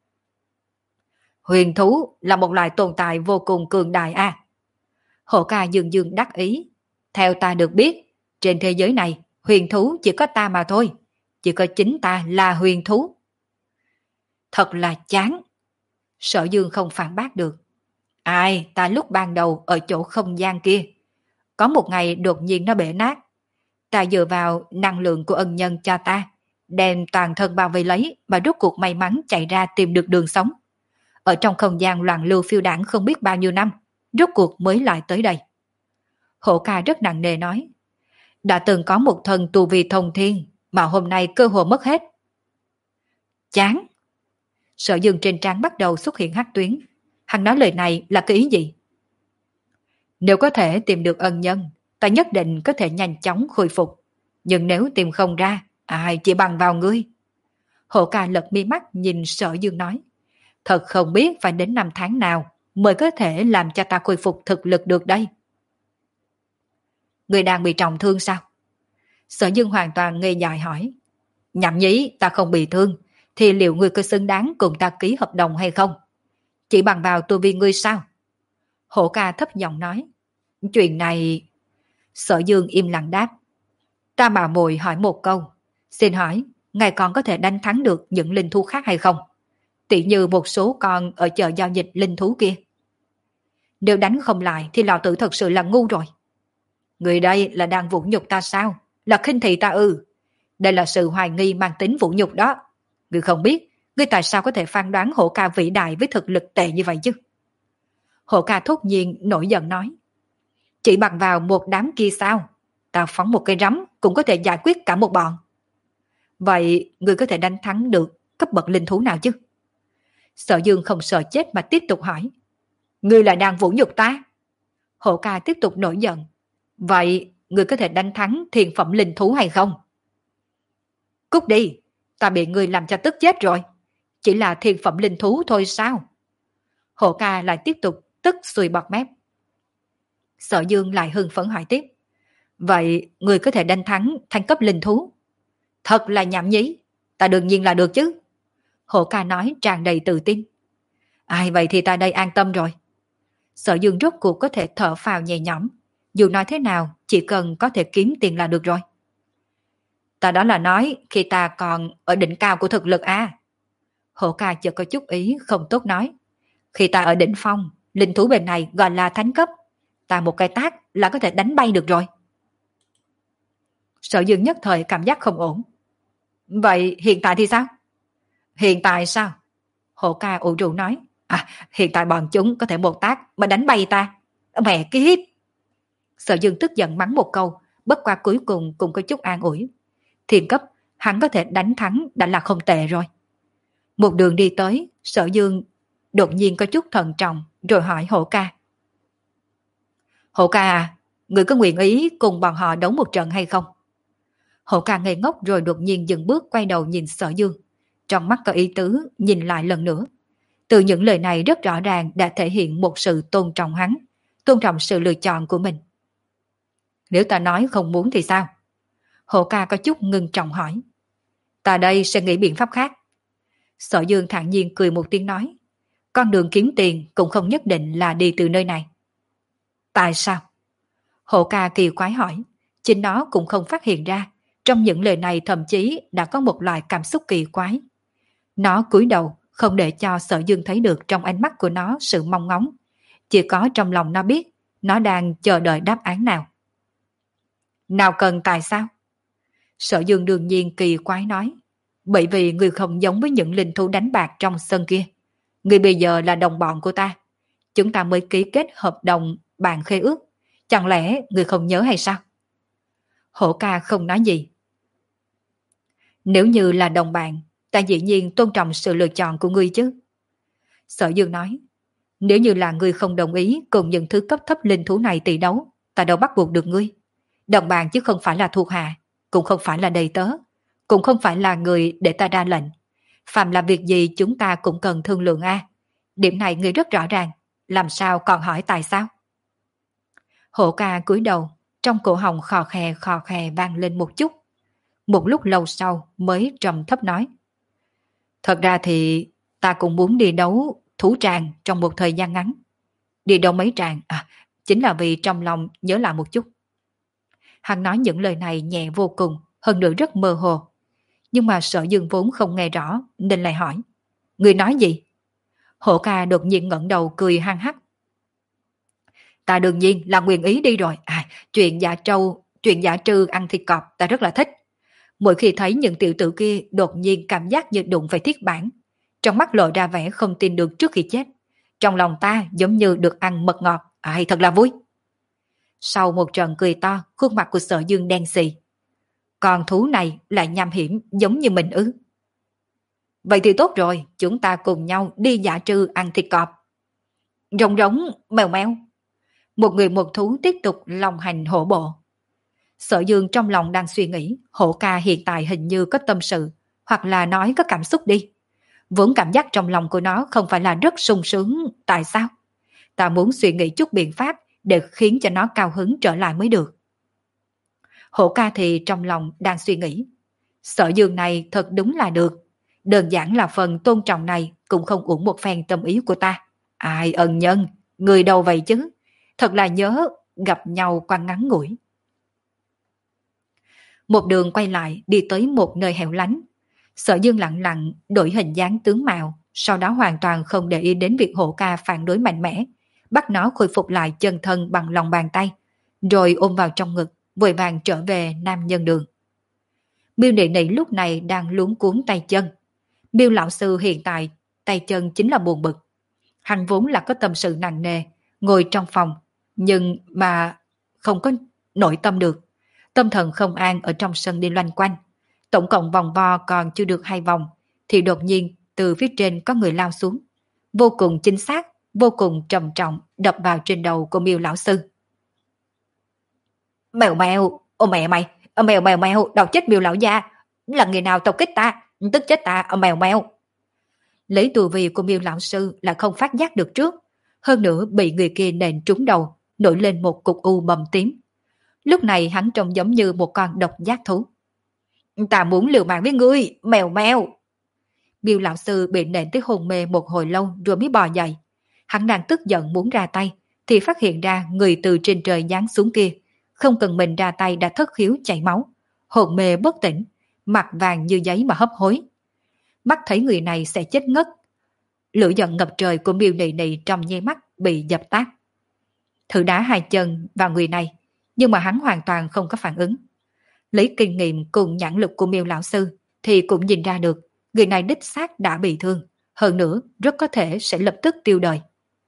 A: Huyền thú là một loại tồn tại vô cùng cường đại à? Hổ ca dương dương đắc ý. Theo ta được biết, trên thế giới này huyền thú chỉ có ta mà thôi. Chỉ có chính ta là huyền thú. Thật là chán. Sở Dương không phản bác được. Ai, ta lúc ban đầu ở chỗ không gian kia, có một ngày đột nhiên nó bể nát. Ta dựa vào năng lượng của ân nhân cho ta, đem toàn thân bao vây lấy mà rốt cuộc may mắn chạy ra tìm được đường sống. Ở trong không gian loạn lưu phiêu đảng không biết bao nhiêu năm, rốt cuộc mới lại tới đây. Hổ ca rất nặng nề nói, đã từng có một thần tu vi thông thiên, mà hôm nay cơ hội mất hết. Chán. Sở Dương trên trán bắt đầu xuất hiện hắc tuyến. Hắn nói lời này là cái ý gì? Nếu có thể tìm được ân nhân, ta nhất định có thể nhanh chóng khôi phục. Nhưng nếu tìm không ra, ai chỉ bằng vào ngươi. Hổ ca lật mi mắt nhìn Sở Dương nói. Thật không biết phải đến năm tháng nào mới có thể làm cho ta khôi phục thực lực được đây. Ngươi đang bị trọng thương sao? Sở Dương hoàn toàn ngây dại hỏi. Nhậm nhí, ta không bị thương, thì liệu ngươi có xứng đáng cùng ta ký hợp đồng hay không? Chỉ bằng vào tu vi ngươi sao? Hổ ca thấp giọng nói. Chuyện này... Sở Dương im lặng đáp. Ta bảo mồi hỏi một câu. Xin hỏi, ngài còn có thể đánh thắng được những linh thú khác hay không? Tỷ như một số con ở chợ giao dịch linh thú kia. Nếu đánh không lại thì lão tử thật sự là ngu rồi. Người đây là đang vũ nhục ta sao? Là khinh thị ta ư? Đây là sự hoài nghi mang tính vũ nhục đó. Ngươi không biết, ngươi tại sao có thể phán đoán Hổ ca vĩ đại với thực lực tệ như vậy chứ? Hổ ca thốt nhiên nổi giận nói. Chỉ bằng vào một đám kia sao? Ta phóng một cây rắm cũng có thể giải quyết cả một bọn. Vậy ngươi có thể đánh thắng được cấp bậc linh thú nào chứ? Sở Dương không sợ chết mà tiếp tục hỏi. Ngươi là đang vũ nhục ta? Hổ ca tiếp tục nổi giận. Vậy ngươi có thể đánh thắng thiền phẩm linh thú hay không? Cút đi, ta bị ngươi làm cho tức chết rồi. Chỉ là thiền phẩm linh thú thôi sao? Hổ ca lại tiếp tục tức xuôi bọt mép. Sở Dương lại hưng phấn hỏi tiếp. Vậy ngươi có thể đánh thắng thanh cấp linh thú? Thật là nhảm nhí, ta đương nhiên là được chứ. Hổ ca nói tràn đầy tự tin. Ai vậy thì ta đây an tâm rồi. Sở Dương rốt cuộc có thể thở phào nhẹ nhõm. Dù nói thế nào, chỉ cần có thể kiếm tiền là được rồi. Ta đó là nói khi ta còn ở đỉnh cao của thực lực à. Hổ ca chợt có chút ý không tốt nói. Khi ta ở đỉnh phong, linh thú bên này gọi là thánh cấp. Ta một cái tát là có thể đánh bay được rồi. Sở Dương nhất thời cảm giác không ổn. Vậy hiện tại thì sao? Hiện tại sao? Hổ ca ủ rũ nói. À, hiện tại bọn chúng có thể một tác mà đánh bay ta. Mẹ kiếp! Sở Dương tức giận mắng một câu, bất qua cuối cùng cũng có chút an ủi. Thiên cấp, hắn có thể đánh thắng đã là không tệ rồi. Một đường đi tới, Sở Dương đột nhiên có chút thận trọng, rồi hỏi Hổ ca. Hổ ca à, người có nguyện ý cùng bọn họ đấu một trận hay không? Hổ ca ngây ngốc rồi đột nhiên dừng bước quay đầu nhìn Sở Dương. Trong mắt có ý tứ, nhìn lại lần nữa. Từ những lời này rất rõ ràng đã thể hiện một sự tôn trọng hắn, tôn trọng sự lựa chọn của mình. Nếu ta nói không muốn thì sao? Hổ ca có chút ngưng trọng hỏi. Ta đây sẽ nghĩ biện pháp khác. Sở Dương thản nhiên cười một tiếng nói. Con đường kiếm tiền cũng không nhất định là đi từ nơi này. Tại sao? Hổ ca kỳ quái hỏi. Chính nó cũng không phát hiện ra. Trong những lời này thậm chí đã có một loại cảm xúc kỳ quái. Nó cúi đầu, không để cho Sở Dương thấy được trong ánh mắt của nó sự mong ngóng. Chỉ có trong lòng nó biết, nó đang chờ đợi đáp án nào. Nào cần tại sao? Sở Dương đương nhiên kỳ quái nói. Bởi vì người không giống với những linh thú đánh bạc trong sân kia. Người bây giờ là đồng bọn của ta. Chúng ta mới ký kết hợp đồng bàn khế ước. Chẳng lẽ người không nhớ hay sao? Hổ ca không nói gì. Nếu như là đồng bạn, ta dĩ nhiên tôn trọng sự lựa chọn của ngươi chứ. Sở Dương nói. Nếu như là ngươi không đồng ý cùng những thứ cấp thấp linh thú này tỷ đấu, ta đâu bắt buộc được ngươi. Đồng bạn chứ không phải là thuộc hạ, cũng không phải là đầy tớ, cũng không phải là người để ta ra lệnh. Phạm là việc gì chúng ta cũng cần thương lượng a. Điểm này ngươi rất rõ ràng, làm sao còn hỏi tại sao? Hổ ca cúi đầu, trong cổ họng khò khè khò khè vang lên một chút. Một lúc lâu sau mới trầm thấp nói. Thật ra thì ta cũng muốn đi đấu thú tràng trong một thời gian ngắn. Đi đấu mấy tràng, à, chính là vì trong lòng nhớ lại một chút. Hắn nói những lời này nhẹ vô cùng, hơn nữa rất mơ hồ. Nhưng mà Sở Dương vốn không nghe rõ, nên lại hỏi. Người nói gì? Hổ ca đột nhiên ngẩng đầu cười hăng hắc. Ta đương nhiên là nguyện ý đi rồi. À, chuyện giả trâu, chuyện giả trư ăn thịt cọp ta rất là thích. Mỗi khi thấy những tiểu tử kia đột nhiên cảm giác như đụng phải thiết bản. Trong mắt lộ ra vẻ không tin được trước khi chết. Trong lòng ta giống như được ăn mật ngọt. Ai thật là vui. Sau một trận cười to, khuôn mặt của Sở Dương đen xì. Con thú này lại nham hiểm giống như mình ư? Vậy thì tốt rồi, chúng ta cùng nhau đi dã trư ăn thịt cọp. Rồng rống, mèo mèo. Một người một thú tiếp tục lòng hành hổ bộ. Sở Dương trong lòng đang suy nghĩ, Hổ ca hiện tại hình như có tâm sự, hoặc là nói có cảm xúc đi. Vốn cảm giác trong lòng của nó không phải là rất sung sướng, tại sao? Ta muốn suy nghĩ chút biện pháp để khiến cho nó cao hứng trở lại mới được. Hổ ca thì trong lòng đang suy nghĩ. Sở Dương này thật đúng là được. Đơn giản là phần tôn trọng này cũng không uổng một phen tâm ý của ta. Ai ân nhân, người đâu vậy chứ? Thật là nhớ gặp nhau qua ngắn ngủi. Một đường quay lại đi tới một nơi hẻo lánh. Sở Dương lặng lặng đổi hình dáng tướng mạo, sau đó hoàn toàn không để ý đến việc Hổ ca phản đối mạnh mẽ, bắt nó khôi phục lại chân thân bằng lòng bàn tay, rồi ôm vào trong ngực, vội vàng trở về nam nhân đường. Miêu Nị Nị lúc này đang luống cuống tay chân. Miêu lão sư hiện tại tay chân chính là buồn bực. Hắn vốn là có tâm sự nặng nề, ngồi trong phòng, nhưng mà không có nội tâm được. Tâm thần không an ở trong sân đi loanh quanh. Tổng cộng vòng vo còn chưa được hai vòng, thì đột nhiên từ phía trên có người lao xuống. Vô cùng chính xác, vô cùng trầm trọng đập vào trên đầu của Miêu lão sư. Mèo mèo, ô mẹ mày, ô mèo mèo mèo, đau chết Miêu lão gia, là người nào tập kích ta, tức chết ta, ô mèo mèo. Lấy tu vi của Miêu lão sư là không phát giác được trước, hơn nữa bị người kia nện trúng đầu, nổi lên một cục u bầm tím. Lúc này hắn trông giống như một con độc giác thú. Ta muốn liều mạng với ngươi, mèo mèo. Miêu lão sư bị nện tới hôn mê một hồi lâu rồi mới bò dậy. Hắn đang tức giận muốn ra tay, thì phát hiện ra người từ trên trời giáng xuống kia, không cần mình ra tay đã thất khiếu chảy máu, hồn mê bất tỉnh, mặt vàng như giấy mà hấp hối. Mắt thấy người này sẽ chết ngất. Lửa giận ngập trời của Miêu Nị Nị trong nháy mắt bị dập tắt. Thử đá hai chân vào người này, nhưng mà hắn hoàn toàn không có phản ứng. Lấy kinh nghiệm cùng nhãn lực của Miêu lão sư thì cũng nhìn ra được người này đích xác đã bị thương, hơn nữa rất có thể sẽ lập tức tiêu đời.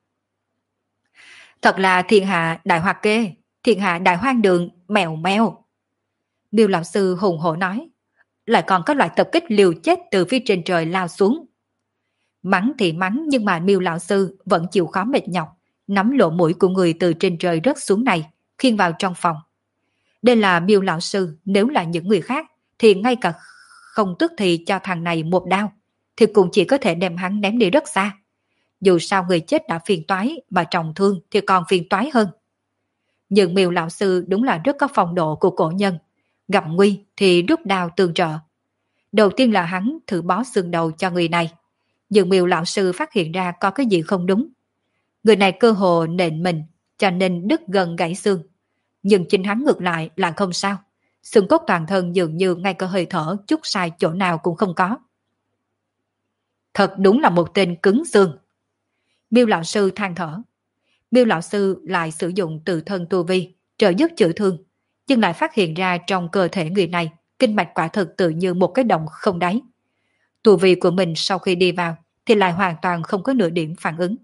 A: Thật là thiên hạ đại hoạt kê, thiên hạ đại hoang đường, mèo mèo. Miêu lão sư hùng hổ nói, lại còn có loại tập kích liều chết từ phía trên trời lao xuống. Mắng thì mắng, nhưng mà Miêu lão sư vẫn chịu khó mệt nhọc, nắm lỗ mũi của người từ trên trời rớt xuống này, khiêng vào trong phòng. Đây là Miêu lão sư, nếu là những người khác thì ngay cả không tức thì cho thằng này một đao, thì cũng chỉ có thể đem hắn ném đi rất xa. Dù sao người chết đã phiền toái, mà trọng thương thì còn phiền toái hơn. Nhưng Miêu lão sư đúng là rất có phong độ của cổ nhân, gặp nguy thì rút đao tương trợ. Đầu tiên là hắn thử bó xương đầu cho người này, nhưng Miêu lão sư phát hiện ra có cái gì không đúng. Người này cơ hồ nện mình, cho nên đứt gần gãy xương. Nhưng chính hắn ngược lại là không sao. Xương cốt toàn thân dường như ngay cả hơi thở chút sai chỗ nào cũng không có. Thật đúng là một tên cứng xương. Miêu lão sư than thở. Miêu lão sư lại sử dụng tự thân tu vi trợ giúp chữa thương, nhưng lại phát hiện ra trong cơ thể người này kinh mạch quả thực tự như một cái động không đáy. Tu vi của mình sau khi đi vào thì lại hoàn toàn không có nửa điểm phản ứng.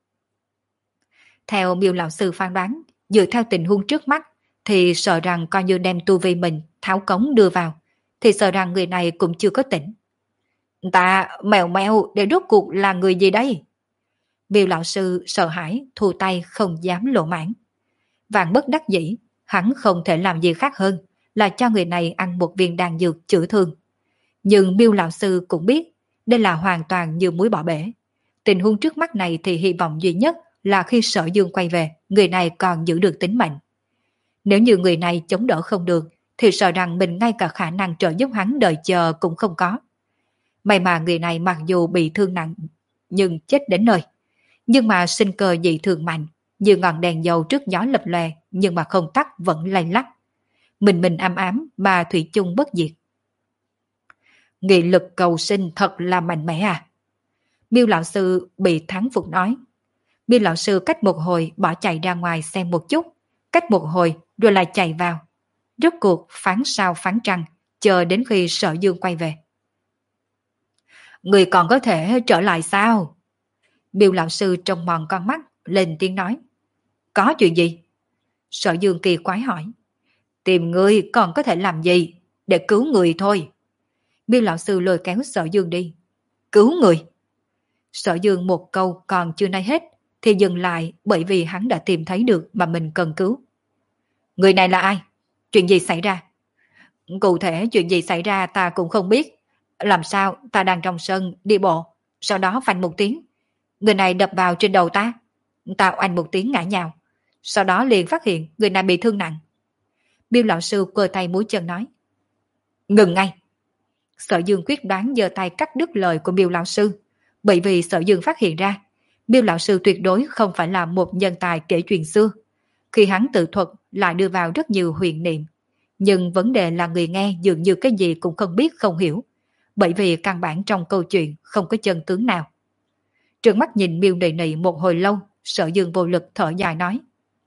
A: Theo Miêu lão sư phán đoán, dựa theo tình huống trước mắt thì sợ rằng coi như đem tu vi mình tháo cống đưa vào, thì sợ rằng người này cũng chưa có tỉnh. Ta mèo mèo để rốt cuộc là người gì đây? Miêu lão sư sợ hãi thu tay không dám lộ mãn. Vạn bất đắc dĩ, hắn không thể làm gì khác hơn là cho người này ăn một viên đan dược chữa thương. Nhưng Miêu lão sư cũng biết đây là hoàn toàn như muối bỏ bể. Tình huống trước mắt này thì hy vọng duy nhất là khi Sở Dương quay về, người này còn giữ được tính mệnh. Nếu như người này chống đỡ không được, thì sợ rằng mình ngay cả khả năng trợ giúp hắn đợi chờ cũng không có. May mà người này mặc dù bị thương nặng, nhưng chết đến nơi. Nhưng mà sinh cơ dị thường mạnh, như ngọn đèn dầu trước gió lập lòe, nhưng mà không tắt vẫn lay lắc. Mình mình ám ám mà thủy chung bất diệt. Nghị lực cầu sinh thật là mạnh mẽ à? Miêu lão sư bị thắng phục nói. Miêu lão sư cách một hồi bỏ chạy ra ngoài xem một chút, cách một hồi rồi lại chạy vào. Rốt cuộc phán sao phán trăng, chờ đến khi Sở Dương quay về. Người còn có thể trở lại sao? Miêu lão sư trông mòn con mắt, lên tiếng nói. Có chuyện gì? Sở Dương kỳ quái hỏi. Tìm người còn có thể làm gì? Để cứu người thôi. Miêu lão sư lôi kéo Sở Dương đi. Cứu người? Sở Dương một câu còn chưa nói hết thì dừng lại, bởi vì hắn đã tìm thấy được mà mình cần cứu. Người này là ai? Chuyện gì xảy ra? Cụ thể chuyện gì xảy ra ta cũng không biết. Làm sao ta đang trong sân đi bộ, sau đó phanh một tiếng, người này đập vào trên đầu ta. Ta oanh một tiếng ngã nhào, sau đó liền phát hiện người này bị thương nặng. Bill lão sư quơ tay múa chân nói. Ngừng ngay. Sở Dương quyết đoán giơ tay cắt đứt lời của Bill lão sư, bởi vì Sở Dương phát hiện ra Bill lão sư tuyệt đối không phải là một nhân tài kể chuyện xưa. Khi hắn tự thuật lại đưa vào rất nhiều huyền niệm, nhưng vấn đề là người nghe dường như cái gì cũng không biết không hiểu, bởi vì căn bản trong câu chuyện không có chân tướng nào. Trừng mắt nhìn Miêu Nị Nị một hồi lâu, Sở Dương vô lực thở dài nói.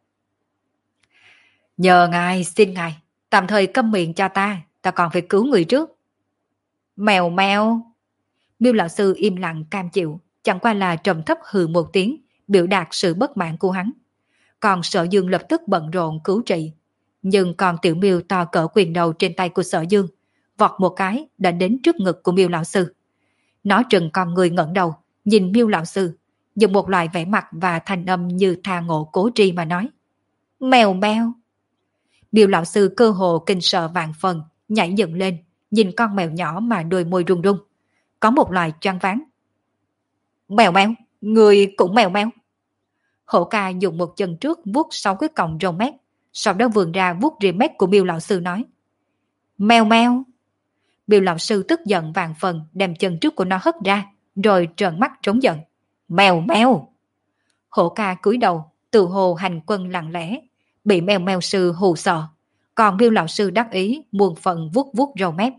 A: Nhờ ngài, xin ngài, tạm thời câm miệng cho ta, ta còn phải cứu người trước. Mèo mèo. Miêu lão sư im lặng cam chịu, chẳng qua là trầm thấp hừ một tiếng, biểu đạt sự bất mãn của hắn. Còn Sở Dương lập tức bận rộn cứu trị. Nhưng còn tiểu Miêu to cỡ quyền đầu trên tay của Sở Dương, vọt một cái đã đến trước ngực của Miêu lão sư. Nó trừng con người ngẩng đầu, nhìn Miêu lão sư, dùng một loại vẻ mặt và thanh âm như tha ngộ cố tri mà nói. Mèo mèo. Miêu lão sư cơ hồ kinh sợ vạn phần, nhảy dựng lên, nhìn con mèo nhỏ mà đôi môi run run. Có một loại choáng váng. Mèo mèo, người cũng mèo mèo. Hổ ca dùng một chân trước vuốt sáu cái cọng râu mép, sau đó vươn ra vuốt rìa mép của Miêu lão sư nói. Mèo mèo. Miêu lão sư tức giận vạn phần, đem chân trước của nó hất ra, rồi trợn mắt trống giận. Mèo mèo. Hổ ca cúi đầu, tự hồ hành quân lặng lẽ, bị mèo mèo sư hù sợ, còn Miêu lão sư đắc ý muôn phần vuốt vuốt râu mép.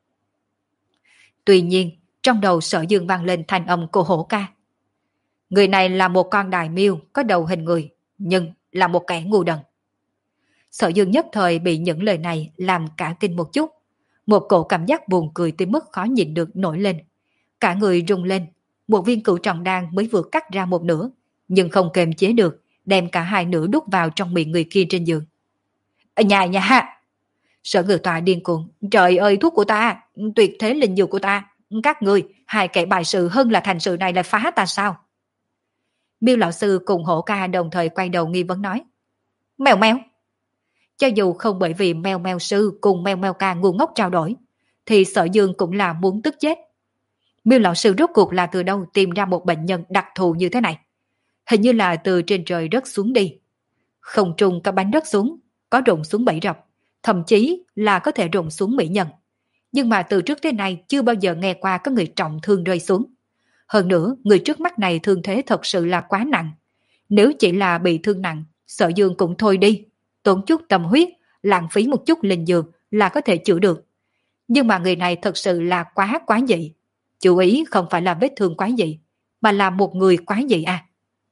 A: Tuy nhiên, trong đầu Sở Dương vang lên thanh âm của hổ ca. Người này là một con đại miêu có đầu hình người, nhưng là một kẻ ngu đần. Sở Dương nhất thời bị những lời này làm cả kinh một chút. Một cổ cảm giác buồn cười tới mức khó nhịn được nổi lên. Cả người rung lên, một viên cửu trọng đan mới vừa cắt ra một nửa, nhưng không kềm chế được, đem cả hai nửa đút vào trong miệng người kia trên giường. Ở nhà nhà! Sở Ngự Tọa điên cuồng. Trời ơi, thuốc của ta, tuyệt thế linh dược của ta, các người, hai kẻ bài sự hơn là thành sự này lại phá ta sao? Miêu lão sư cùng hổ ca đồng thời quay đầu nghi vấn nói. Mèo mèo. Cho dù không bởi vì mèo mèo sư cùng mèo mèo ca ngu ngốc trao đổi, thì Sở Dương cũng là muốn tức chết. Miêu lão sư rốt cuộc là từ đâu tìm ra một bệnh nhân đặc thù như thế này? Hình như là từ trên trời rớt xuống đi. Không trung có bánh rớt xuống, có rụng xuống bẫy rập, thậm chí là có thể rụng xuống mỹ nhân. Nhưng mà từ trước tới nay chưa bao giờ nghe qua có người trọng thương rơi xuống. Hơn nữa, người trước mắt này thương thế thật sự là quá nặng. Nếu chỉ là bị thương nặng, Sở Dương cũng thôi đi, tốn chút tâm huyết, lãng phí một chút linh dược là có thể chữa được. Nhưng mà người này thật sự là quá quá dị. Chú ý không phải là vết thương quá dị, mà là một người quá dị à.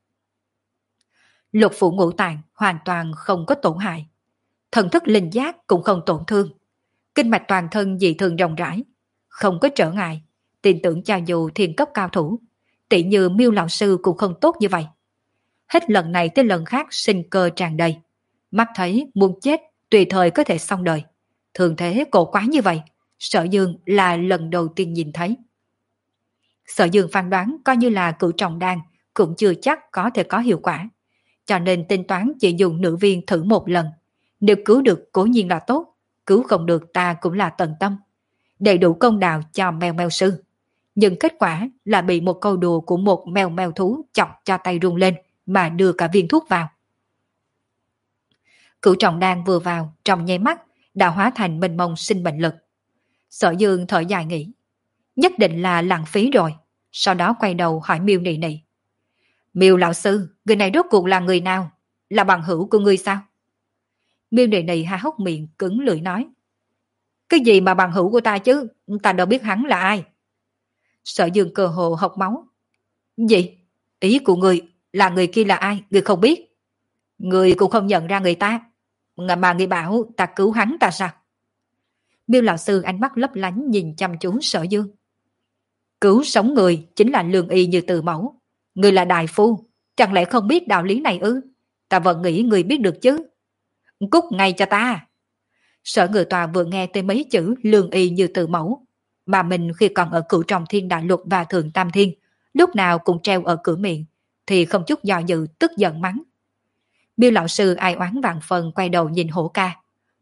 A: Lục phủ ngũ tạng hoàn toàn không có tổn hại. Thần thức linh giác cũng không tổn thương. Kinh mạch toàn thân dị thường rộng rãi, không có trở ngại. Tin tưởng cho dù thiên cấp cao thủ, tỷ như Miêu lão sư cũng không tốt như vậy. Hết lần này tới lần khác sinh cơ tràn đầy. Mắt thấy muốn chết tùy thời có thể xong đời. Thường thế cổ quá như vậy, Sở Dương là lần đầu tiên nhìn thấy. Sở Dương phán đoán coi như là cửu trọng đan cũng chưa chắc có thể có hiệu quả. Cho nên tính toán chỉ dùng nữ viên thử một lần. Nếu cứu được cố nhiên là tốt, cứu không được ta cũng là tận tâm. Đầy đủ công đạo cho mèo mèo sư. Nhưng kết quả là bị một câu đùa của một mèo mèo thú chọc cho tay rung lên mà đưa cả viên thuốc vào. Cửu trọng đan vừa vào trong nháy mắt đã hóa thành mênh mông sinh mệnh lực. Sở Dương thở dài nghĩ, nhất định là lãng phí rồi. Sau đó quay đầu hỏi Miêu Nị Nị. Miêu lão sư, người này rốt cuộc là người nào? Là bằng hữu của ngươi sao? Miêu Nị Nị há hốc miệng cứng lưỡi nói. Cái gì mà bằng hữu của ta chứ? Ta đâu biết hắn là ai. Sở Dương cơ hồ hộc máu. Gì? Ý của người là người kia là ai? Người không biết. Người cũng không nhận ra người ta. Mà người bảo ta cứu hắn ta sao? Miêu lão sư ánh mắt lấp lánh nhìn chăm chú Sở Dương. Cứu sống người chính là lương y như từ mẫu. Người là đại phu, chẳng lẽ không biết đạo lý này ư? Ta vẫn nghĩ người biết được chứ. Cút ngay cho ta. Sở Ngự Tòa vừa nghe tới mấy chữ lương y như từ mẫu, mà mình khi còn ở cửu trọng thiên đại lục và thượng tam thiên, lúc nào cũng treo ở cửa miệng, thì không chút do dự tức giận mắng. Miêu lão sư ai oán vạn phần quay đầu nhìn hổ ca.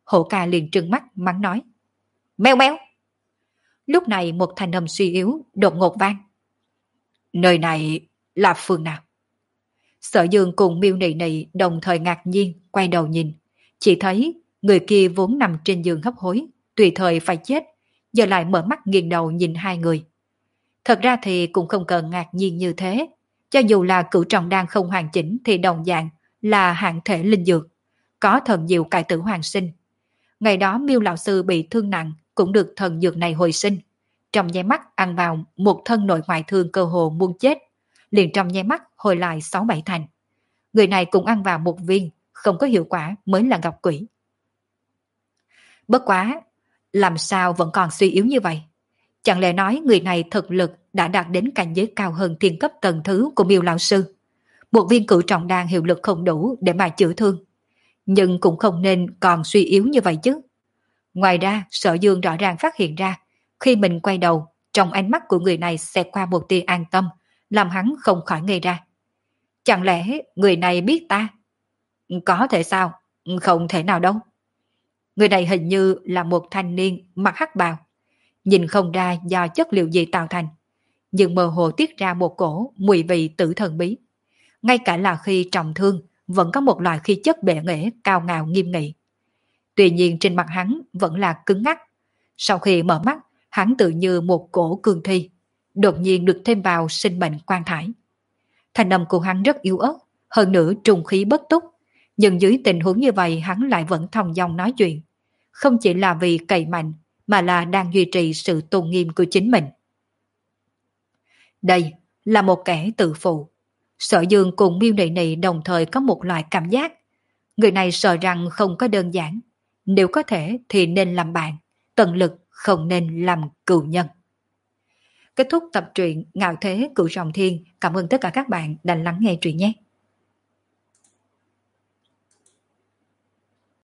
A: Hổ ca liền trừng mắt mắng nói. Mèo mèo! Lúc này một thanh âm suy yếu đột ngột vang. Nơi này là phương nào? Sở Dương cùng Miêu Nị Nị đồng thời ngạc nhiên quay đầu nhìn, chỉ thấy người kia vốn nằm trên giường hấp hối, tùy thời phải chết, giờ lại mở mắt nghiêng đầu nhìn hai người. Thật ra thì cũng không cần ngạc nhiên như thế, cho dù là cửu trọng đan không hoàn chỉnh thì đồng dạng là hạng thể linh dược, có thần diệu cải tử hoàn sinh. Ngày đó Miêu lão sư bị thương nặng cũng được thần dược này hồi sinh, trong nháy mắt ăn vào một thân nội ngoại thương cơ hồ muốn chết, liền trong nháy mắt hồi lại sáu bảy thành. Người này cũng ăn vào một viên, không có hiệu quả mới là gặp quỷ. Bất quá, làm sao vẫn còn suy yếu như vậy? Chẳng lẽ nói người này thực lực đã đạt đến cảnh giới cao hơn thiên cấp tầng thứ của Miêu lão sư? Một viên cửu trọng đan hiệu lực không đủ để mà chữa thương, nhưng cũng không nên còn suy yếu như vậy chứ. Ngoài ra, Sở Dương rõ ràng phát hiện ra, khi mình quay đầu, trong ánh mắt của người này xẹt qua một tia an tâm, làm hắn không khỏi ngây ra. Chẳng lẽ người này biết ta? Có thể sao? Không thể nào đâu. Người này hình như là một thanh niên mặc hắc bào, nhìn không ra do chất liệu gì tạo thành, nhưng mơ hồ tiết ra một cổ mùi vị tử thần bí. Ngay cả là khi trọng thương, vẫn có một loại khí chất bệ nghệ cao ngạo nghiêm nghị. Tuy nhiên trên mặt hắn vẫn là cứng ngắc. Sau khi mở mắt, hắn tự như một cổ cương thi, đột nhiên được thêm vào sinh mệnh quan thải. Thanh âm của hắn rất yếu ớt, hơn nữa trùng khí bất túc, nhưng dưới tình huống như vậy hắn lại vẫn thong dong nói chuyện. Không chỉ là vì cậy mạnh, mà là đang duy trì sự tôn nghiêm của chính mình. Đây là một kẻ tự phụ. Sở Dương cùng Miêu Nị Nị đồng thời có một loại cảm giác. Người này sợ rằng không có đơn giản. Nếu có thể thì nên làm bạn, tận lực không nên làm cừu nhân. Kết thúc tập truyện Ngạo Thế Cửu Trọng Thiên. Cảm ơn tất cả các bạn đã lắng nghe truyện nhé.